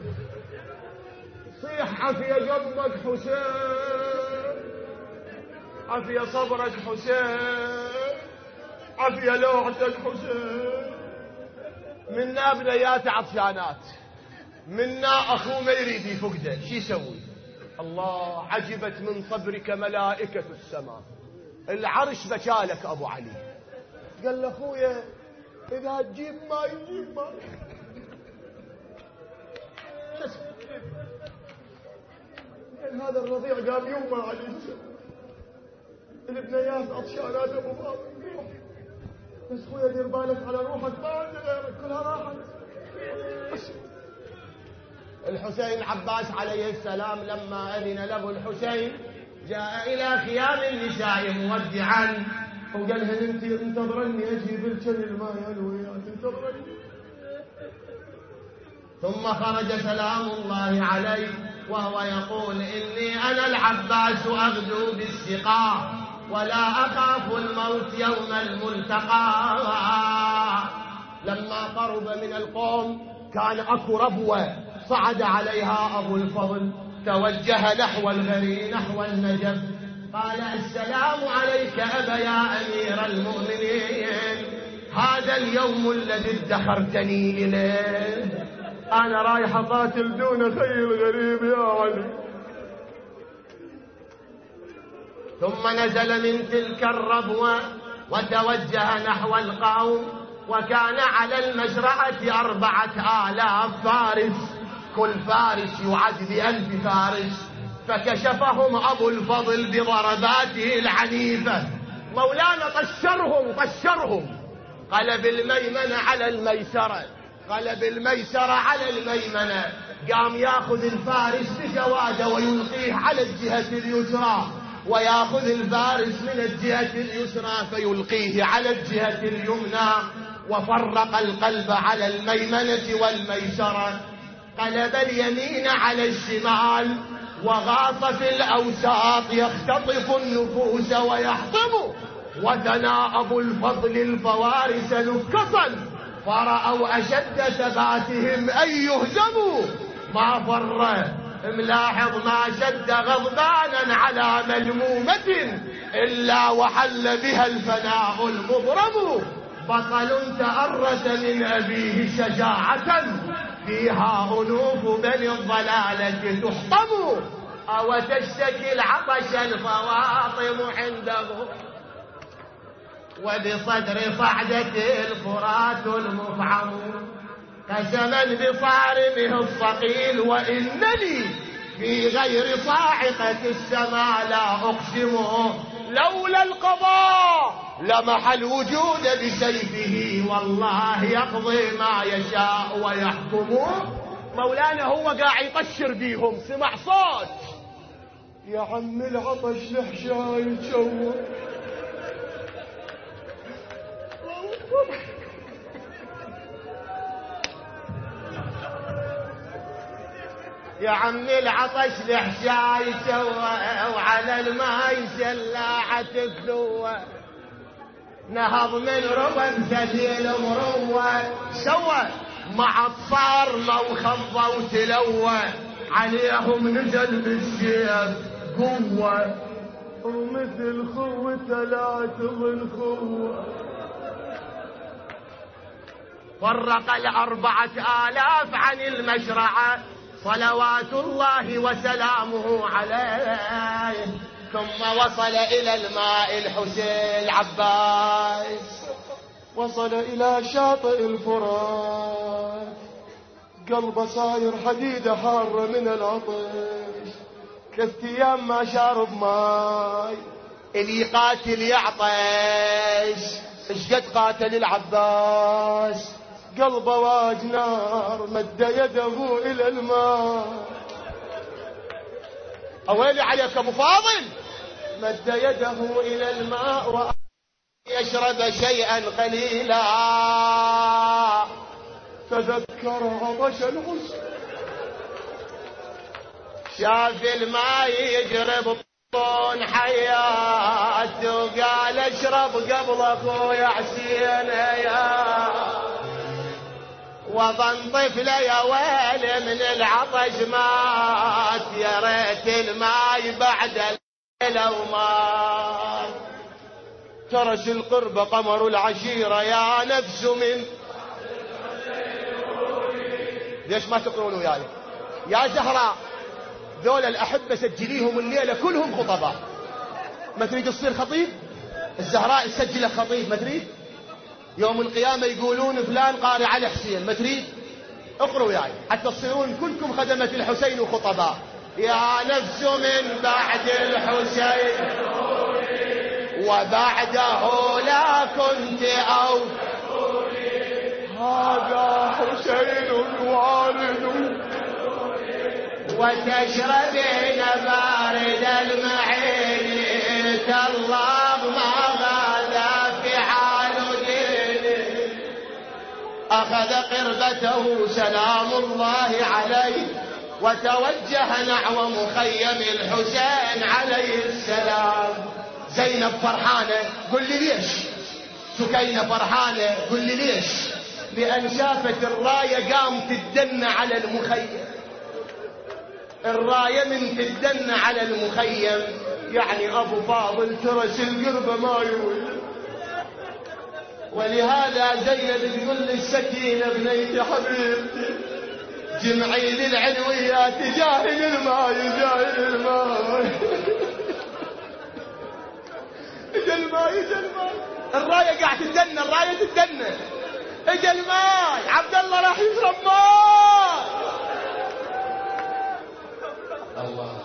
صيح عافية جنبك حسين، عافية صبرك حسين، عافية لوحتك حسين. منا بنيات عطشانات، منا أخوه ما يريد يفقده، شي يسوي؟ الله عجبت من صبرك ملائكة السماء، العرش بكالك أبو علي. قال له أخويا إذا تجيب ماي يجيب ماي. هذا الرضيع قام يوم عليه السلام البنيات عطشانات ابو فاضل، بس خويا دير بالك على روحك، ما عندي غيرك، كلها راحت. الحسين عباس عليه السلام لما أذن له الحسين جاء إلى خيام النساء مودعا وقال لها انت انتظرني اجيب لك الماء يا الويات، انتظرني. ثم خرج سلام الله عليه وهو يقول إني أنا العباس أغدو بالسقاء ولا أخاف الموت يوم الملتقى. لما قرب من القوم كان أكو ربوة صعد عليها أبو الفضل، توجه نحو الغري نحو النجف، قال السلام عليك أبا يا أمير المؤمنين، هذا اليوم الذي ادخرتني إليه، أنا رايح أقاتل دون خيل غريب يا علي. ثم نزل من تلك الربوة وتوجه نحو القوم، وكان على المزرعة 4000 فارس، كل فارس يعد ب1000 فارس، فكشفهم أبو الفضل بضرباته العنيفة. مولانا طشرهم، قلب الميمنة على الميسرة، قلب الميسرة على الميمنة، قام ياخذ الفارس بجواده ويلقيه على الجهة اليسرى، وياخذ الفارس من الجهة اليسرى فيلقيه على الجهة اليمنى، وفرق القلب على الميمنة والميسرة، قلب اليمين على الشمال، وغاص في الأوساط يختطف النفوس ويحطم. وثنى أبو الفضل الفوارس نكة، فرأوا أشد ثباتهم أن يهزموا، ما فر ملاحظ ما شد غضبانا على ملمومة إلا وحل بها الفناء المضرم. بطل تأرس من أبيه شجاعة، فيها أنوف بني الضلالة تحطم، أو تشتكي العطش الفواطم عنده، وبصدر صعدة الفرات المفعم، قسما بصارمه الصقيل وإنني في غير صاعقة السماء لا أقسمه، لولا القضاء لمح الوجود بسيفه، والله يقضي ما يشاء ويحكم. مولانا هو قاعد يطشر بيهم، سمع صوت يا عم العطش لحشاي يتشوق، يا عم العطش لحشاي سوى، وعلى الماي سلاعة تكلوة، نهض من ربا ثقيل مروة، سوى مع الصارمة وخضة وتلوة، عليهم نزل بالسيف قوة، ومثل خوته لا تظن خوة، فرق 4000 عن المشرعة، صلوات الله وسلامه عليه. ثم وصل إلى الماء الحسين العباس، وصل إلى شاطئ الفرات، قلبه صاير حديدة حارة من العطش، 3 أيام ما شارب ماي، اللي يقاتل يعطش، ايش قد قاتل العباس، قلبه واج نار، مد يده إلى الماء، أويلي عليك أبو فاضل، مد يده إلى الماء ويشرب شيئا قليلا، تذكر عطش الحسن، شاف الماء يجري بطون حياته، وقال اشرب قبل أخويا حسين يا، وظن طفله يا ويل من العطش مات، يا ريت الماي بعد الليل ومات، ترش القرب قمر العشيرة يا نفس من، ليش ما تقولوا وياي يا زهراء؟ ذول الأحبة سجليهم الليلة كلهم خطباء، ما تريد تصير خطيب؟ الزهراء تسجل خطيب، ما تريد؟ يوم القيامة يقولون فلان قارئ على حسين، ما تريد؟ اقروا وياي حتى تصيرون كلكم خدمة الحسين وخطباء. يا نفس من بعد الحسين وبعده لا كنت أو هذا حسين وارد وتشربين بارد المعين تالله ما غدا في حال دينه. أخذ قربته سلام الله عليه وتوجه نحو مخيم الحسين عليه السلام. زينب فرحانة، قل لي ليش؟ سكينة فرحانة، قل لي ليش؟ لأن شافت الراية قام تدن على المخيم. الراية من تدن على المخيم يعني أبو فاضل ترس القربة ما يروي. ولهذا زينب تقول للسكينة بنيتي حبيبتي جمعي لي العلويات جاهل الماء جاهل الماء اجا الماء اجا الماء. الراية قاعد تدن، الراية تدن. اجا الماء، عبد الله راح يشرب ماء. الله.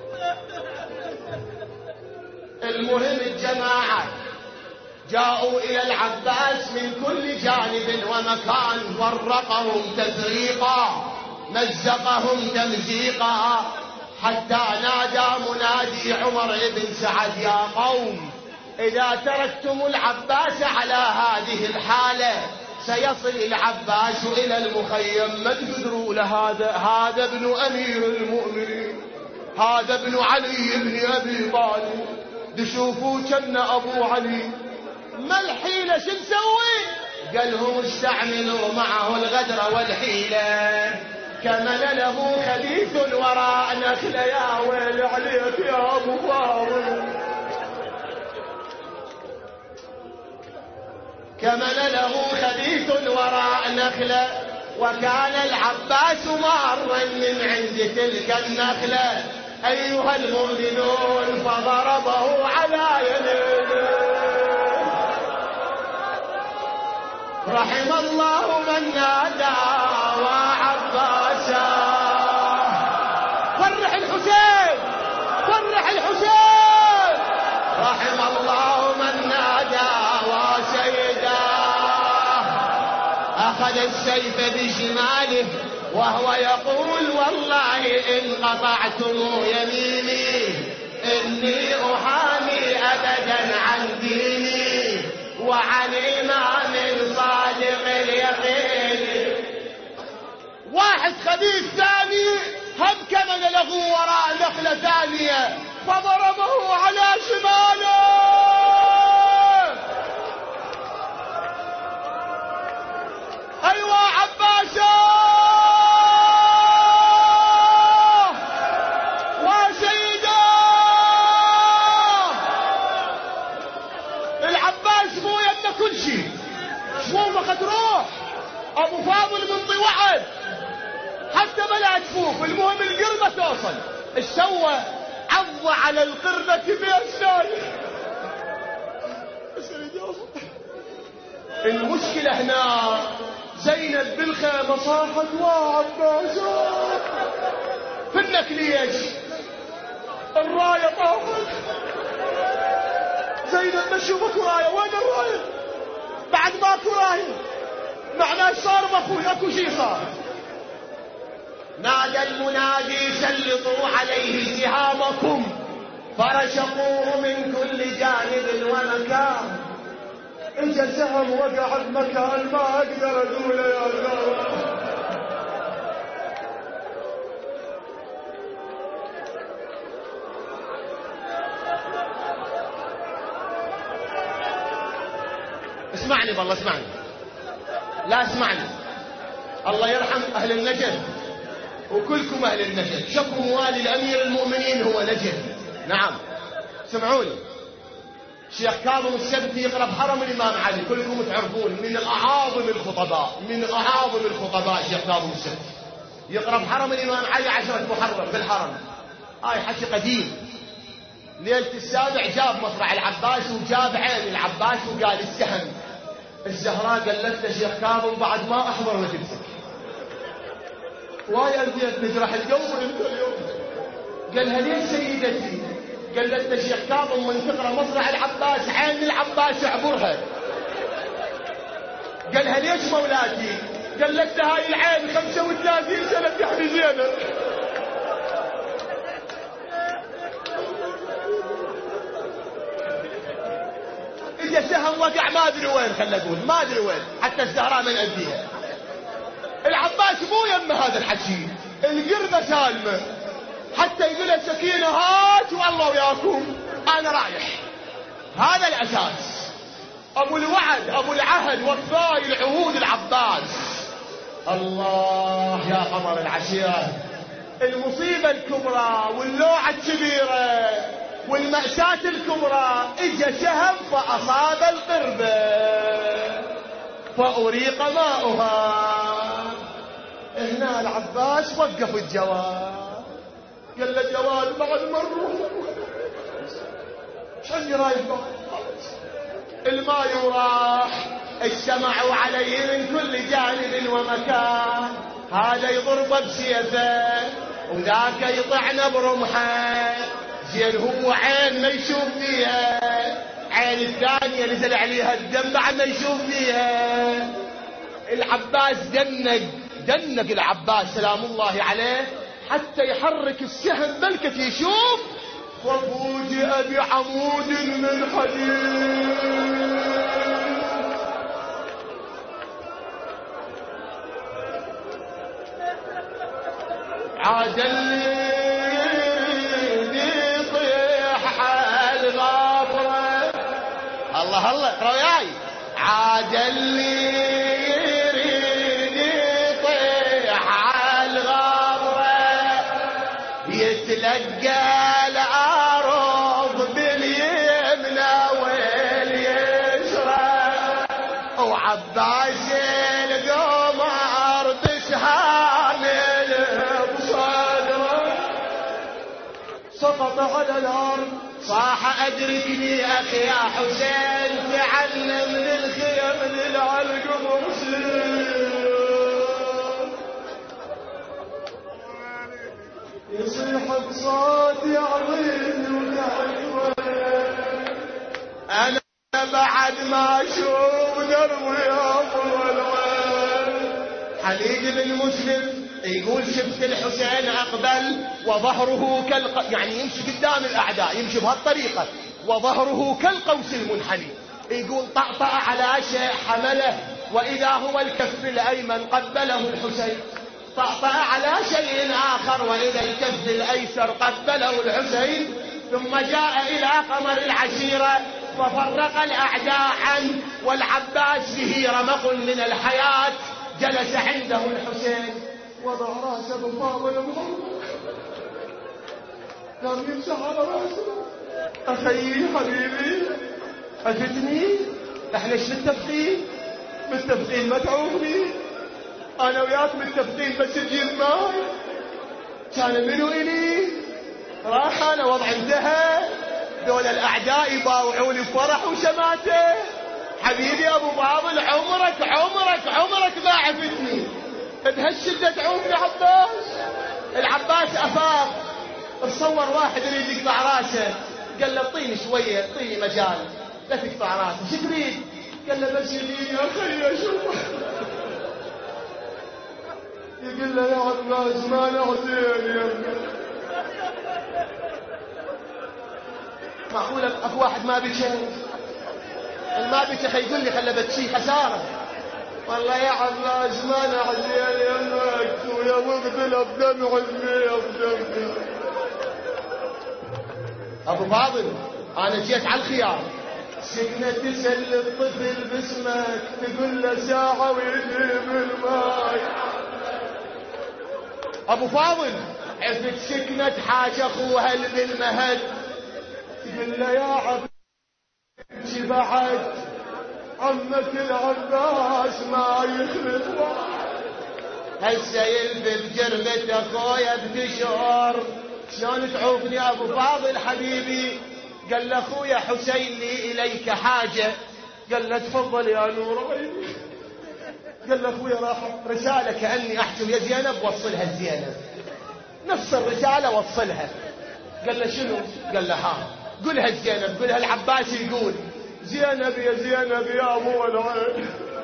المهم الجماعة جاءوا إلى العباس من كل جانب ومكان، فرقهم تفريقا مزقهم تمزيقا، حتى نادى منادي عمر بن سعد يا قوم إذا تركتم العباس على هذه الحالة سيصل العباس إلى المخيم. ما تقدروا هذا ابن أمير المؤمنين، هذا ابن علي بن أبي طالب، تشوفوا كن أبو علي. ما الحيلة شو نسوي؟ قال هم استعملوا معه الغدر والحيلة كمن له خبيث وراء نخلة. يا ويل عليك يا أبو فاضل، كمن له خبيث وراء نخلة. وكان العباس مارا من عند تلك النخلة أيها المؤمنون فضربه على يمينه. رحم الله من نادى وعباسا. فرح الحسين، فرح الحسين. رحم الله من نادى وسيدا. أخذ السيف بشماله وهو يقول والله إن قطعتم يميني إني أحامي أبدا عن ديني وعن إمام صادق اليقين. واحد خبيث ثاني هم كمن له وراء نخلة ثانية فضربه على شماله. أيوة عباسة وسيدة. العباس مو يدنا كل شيء، شمو ما خد روح. أبو فاضل منطي وعد حتى بلا تفوق، المهم القربة توصل. ايش سوى؟ عض على القربة بأسنانه. المشكلة هنا زينب بالخيمة صاحت وعباسة فنك ليش؟ الراية طاحت. زينب ما تشوفك راية، وين الراية؟ بعد ماكو راية معناه صار مخوي، اكو شي صار. نادى المنادي سلطوا عليه سهامكم فرشقوه من كل جانب ومكان. اجا سهم وقع بمكان ما اقدر اقوله يا الله. اسمعني بالله اسمعني، لا اسمعني. الله يرحم اهل النجف وكلكم اهل النجف. شكو موالي الامير المؤمنين هو نجف. نعم سمعوني، شيخ كاظم السبتي يقرأ بحرم الإمام علي، كلكم تعرفون من أعاظم الخطباء، من أعاظم الخطباء شيخ كاظم السبتي يقرأ بحرم الإمام علي 10 محرم بالحرم. هاي حكي قديم. ليلة السابع جاب مصرع العباس وجاب عين العباس وقال السهم. الزهراء قالت له شيخ كاظم بعد ما أحضر وتمسك وايا البيت نجرح القلب انت اليوم. قالها ليش سيدتي؟ قال له انت شيخ كاظم من تقرا مصرع العباس عين العباس اعبرها. قالها ليش مولاتي؟ قال لك هاي العين 35 سنه تحمي زينب. اجا سهم وقع ما ادري وين، خل اقول ما ادري وين، حتى الزهراء ما نأديها. العباس مو يم هذا الحكي، القربة سالمة، حتى يقول سكينة هات والله وياكم انا رايح. هذا الاساس، ابو الوعد ابو العهد وفاي العهود العباس. الله يا قمر العشيرة، المصيبة الكبرى واللوعة الكبيرة والمأساة الكبرى، اجا سهم فاصاب القربة فأريق ماؤها. هنا العباس وقف الجواد، قال له جواد بعد مرة شني رايح الماء وراح. اجتمعوا عليه من كل جانب ومكان، هذا يضربه بسيفه وذاك يطعنه برمحه. زين هو عين ما يشوف فيها، عين الثانية نزل عليها الدم بعد ما يشوف فيها. العباس دنق العباس سلام الله عليه حتى يحرك السهم بلكة يشوف، وفوجئ بعمود من حديد. عاد اللي يطيح الغابرة. الله الله اقرأ وياي. عاد اللي يريد يطيح الغابرة، يتلقى الأرض باليمنى واليسرى، وعباس القمر بسهام بصدره سقط على الأرض. صاح أدركني أخي يا حسين، تعلم للخيم للعلق مرسل. يصيح بصوت يعظيم وتعبه، أنا بعد ما أشوف دربي أطول. حميد بن مسلم يقول شفت الحسين أقبل وظهره يعني يمشي قدام الأعداء، يمشي بهالطريقة وظهره كالقوس المنحني. يقول طأطأ على شيء حمله وإذا هو الكف الأيمن قبله الحسين. طأطأ على شيء آخر وإذا الكف الأيسر قبله الحسين. ثم جاء إلى قمر العشيرة وفرق الأعداء عنه، والعباس به رمق من الحياة جلس عنده الحسين، وضع راسه بفاضل محمد، قام يمسح على راسه. أخي حبيبي أجدني، احنا ايش متفقين؟ متفقين ما تعوفني، أنا وياك متفقين بس تجيب معي. كان منو إلي؟ راح أنا وضع انتهى، دول الأعداء يباوعوني بفرح وشماته. حبيبي أبو فاضل عمرك ما عفتني بهالشدة تعوفني عباس. العباس أفاق، تصور واحد يريد يقطع راسه، قال له اعطيني شوية، اعطيني مجال لا تقطع راسه. شو تريد؟ قال له بس يديني يا أخي أشوف. يقول له يا عباس ما نعزين يا ابني. معقولة اكو واحد ما بيشي؟ ما بيشي يقول لي خلى بتشي خسارة. والله يا عباس ما نعزين يمك ويا مقبل بدمع بدمع. ابو فاضل انا جيت على الخيار. سكنة تسل الطفل باسمك، تقول له ساعة ويجيب الماي. ابو فاضل عفت سكنة حاج اخوها بالمهد، تقول له يا عبد بعد عمك العباس ما يخلف هسه يلفت جربة اخويا بتشعر. شلون تعوفني يا ابو فاضل حبيبي؟ قال له اخويا حسين لي اليك حاجة. قال له تفضل يا نور عيني. قال له اخويا راح رسالة كأني احكم يا زينب وصلها زينب، نفس الرسالة وصلها. قال له شنو؟ قال له ها قولها زينب، قولها العباس يقول زينب يا زينب يا ابو العين،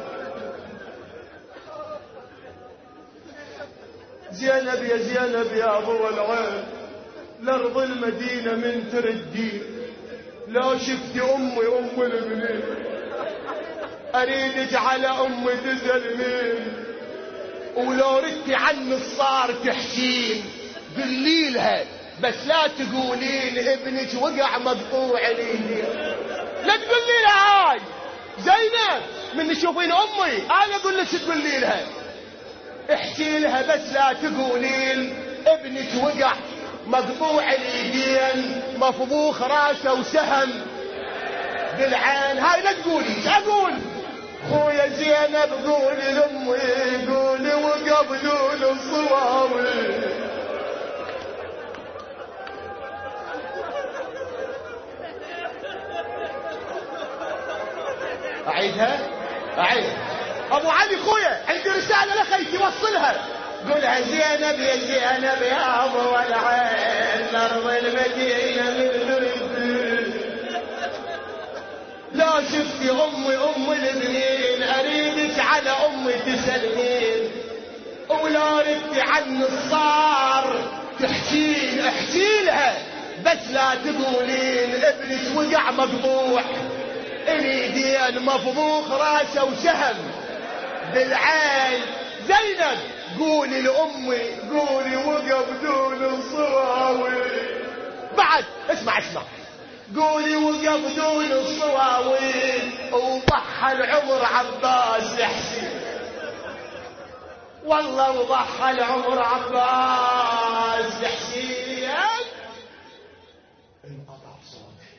زينب يا زينب يا ابو العين، لارض المدينه من تردين، لو شفت امي ام البنين اريدك على امي تسلمين، ولو ردتي عن الصار تحكين قولي لها بس لا تقولين ابنك وقع مقطوع اليدين. لا تقولي لها هاي زينب من تشوفين امي انا اقول لك تقولي لها، احكي لها بس لا تقولين ابنك وقع مقطوع اليدين مفضوخ راسه وسهم بالعين. هاي لا تقولي، اقول خويا زينب قولي لامي قولي وقبلوا الصواوي. اعيدها ابو علي خويا عندي رساله لخيتي وصلها، قولها زينب يا زينب يا ابو العين، لارض المدينه من تردين، لا شفتي امي ام البنين اريدك على امي تسلمين، ولا ردتي عن الصار تحكين احكي لها بس لا تقولين ابنك وقع مقطوع اليدين مفضوخ راسه وسهم بالعين. زينب قولي لامي قولي وقف دون الصواوي. بعد اسمع قولي وقف دون الصواوي وضحى العمر عباس حسين، والله وضحى العمر عباس حسين. انقطع صوتي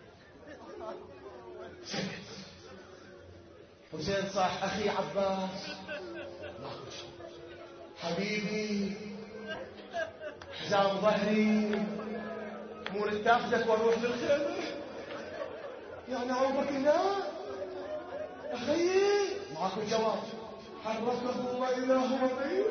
سكت. حسين صاح اخي عباس ماكو شيء حبيبي حزام ظهري مو تاخذك واروح للخيمه يعني عمرك هنا اخي. ماكو جواب. حركه الله اله ربي.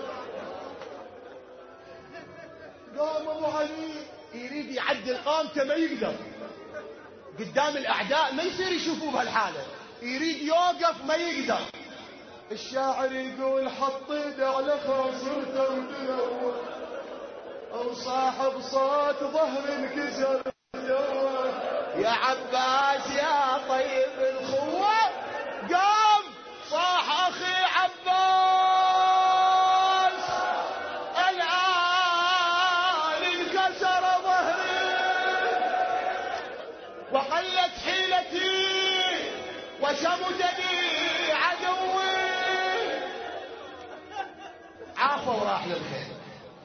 قام ابو علي يريد يعدل قامته ما يقدر قدام الاعداء، ما يصير يشوفوه بهالحاله، يريد يوقف ما يقدر. الشاعر يقول حط ايده على خاصرته ودلوه وصاحب صوت ظهر انكسر يا عباس يا طيب الخوة. قام صاح اخي عباس الآن انكسر ظهري وقلت حيلتي وشمت بي عدوي. عافى وراح للخير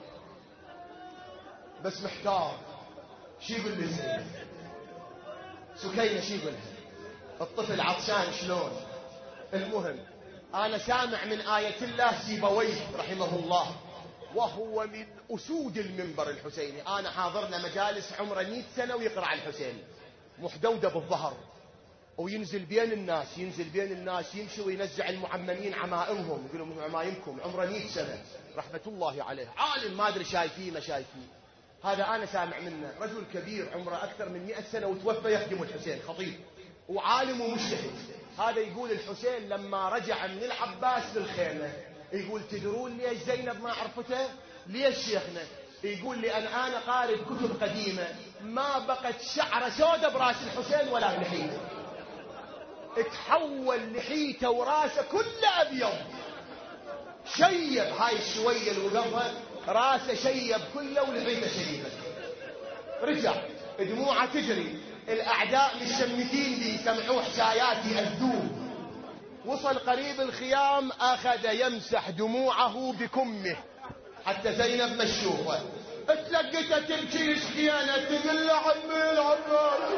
بس محتار شي يقول لي زين سكينة شي يقولها الطفل عطشان شلون. المهم انا سامع من آية الله سيبويه رحمه الله وهو من اسود المنبر الحسيني. انا حاضرنا مجالس عمره 100 سنة ويقرأ الحسين محدودة بالظهر وينزل بين الناس يمشي وينزع المعممين عمائمهم يقول لهم عمايمكم عمره 100 سنة رحمة الله عليه. عالم ما ادري شايفيه ما شايفيه. هذا انا سامع منه رجل كبير عمره اكثر من 100 سنة وتوفى يخدم الحسين خطيب وعالم ومجتهد. هذا يقول الحسين لما رجع من العباس للخيمة يقول تدرون ليش زينب ما عرفته؟ ليش شيخنا؟ يقول لي انا قارئ كتب قديمة ما بقت شعرة سودة براس الحسين ولا بلحيته، تحول لحيته وراسه كله ابيض شيب. هاي الشوية الوقفة راسه شيب كله ولحيته شيبة. رجع دموعه تجري، الاعداء مشمتين بي سمعوه حكاياتي يأذوه. وصل قريب الخيام اخذ يمسح دموعه بكمه حتى زينب مشوفه اتلقيته تبكي سكينة تقول له عمي العباس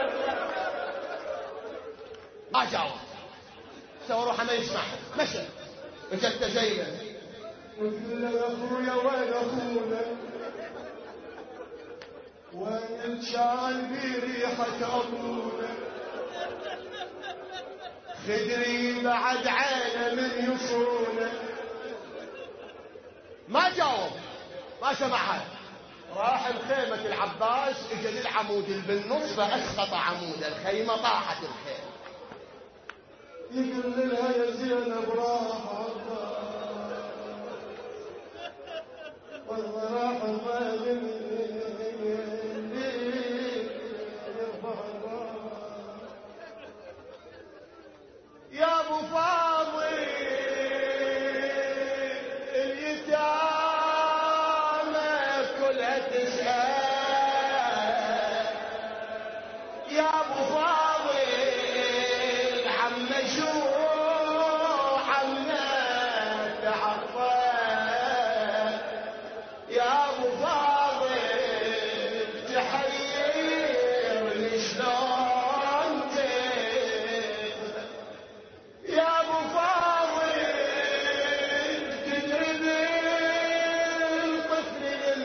ما جاوب سوى روحه ما يسمع. مشى اجت زينب وتقول له يا اخويا وين اخونا وين كان بريحة ابونا خدري بعد عينه من يصونه. ما جاوب ما سمع هذا. راح الخيمة العباس اجى للعمود اللي بالنص فاسقط عمود الخيمة طاحت الخيمة. يقول لها يا زينب راح والله راح يا ابو فاضل اليتامى كلها تسأل يا ابو فاضل عم شو عنا تعطل يا ابو فاضل تحيرني شلون يا ابو فاضل تدري بالطفل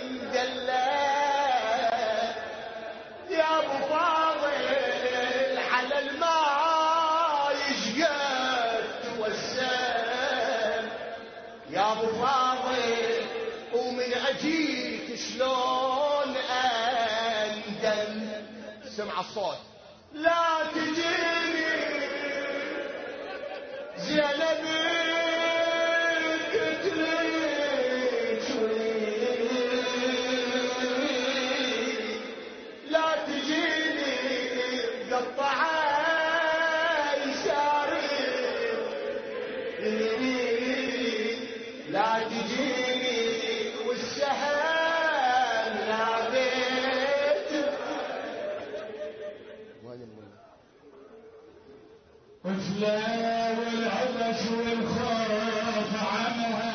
المدلل يا ابو فاضل على الماء يشقد توسل يا ابو فاضل ومن اجيك شلون اندم سمع الصوت لا تجيني زينب قتلت لا تجيني قطع يساري لا تجيني والسهل نابت طفلة والعطش والخوف عنها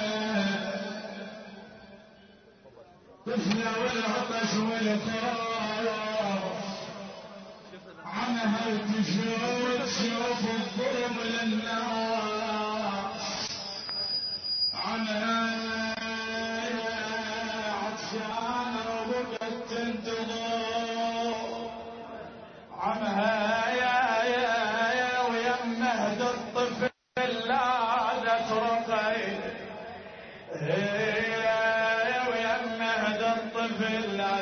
طفلة والعطش والخوف عنها وتشوف الظلم للناس عنها عطشانة وبقت تنتظر عنها ويمهد الطفل لاذت رقي ويمهد الطفل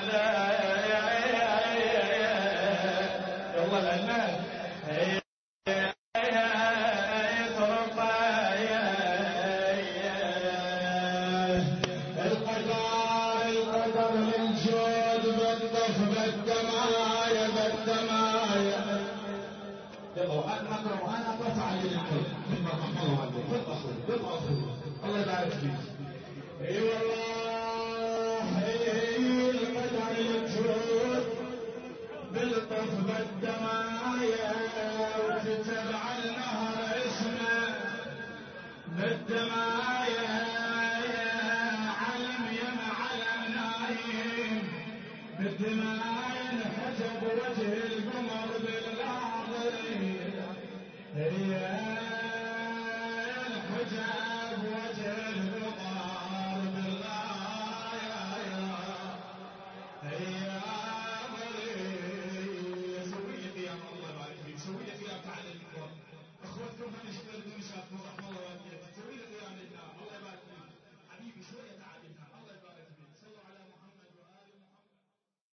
يلا الأنات القدر للجود بالطف بالدماية يلا نقرأ وأنا أقف على الكل الله يبارك فيك اي والله القدر للجود بالطف بالدماية وتتبع النهر اسمه بالدماية علم يم علم نايم بالدماية انحجب وجه القمر بالناظرين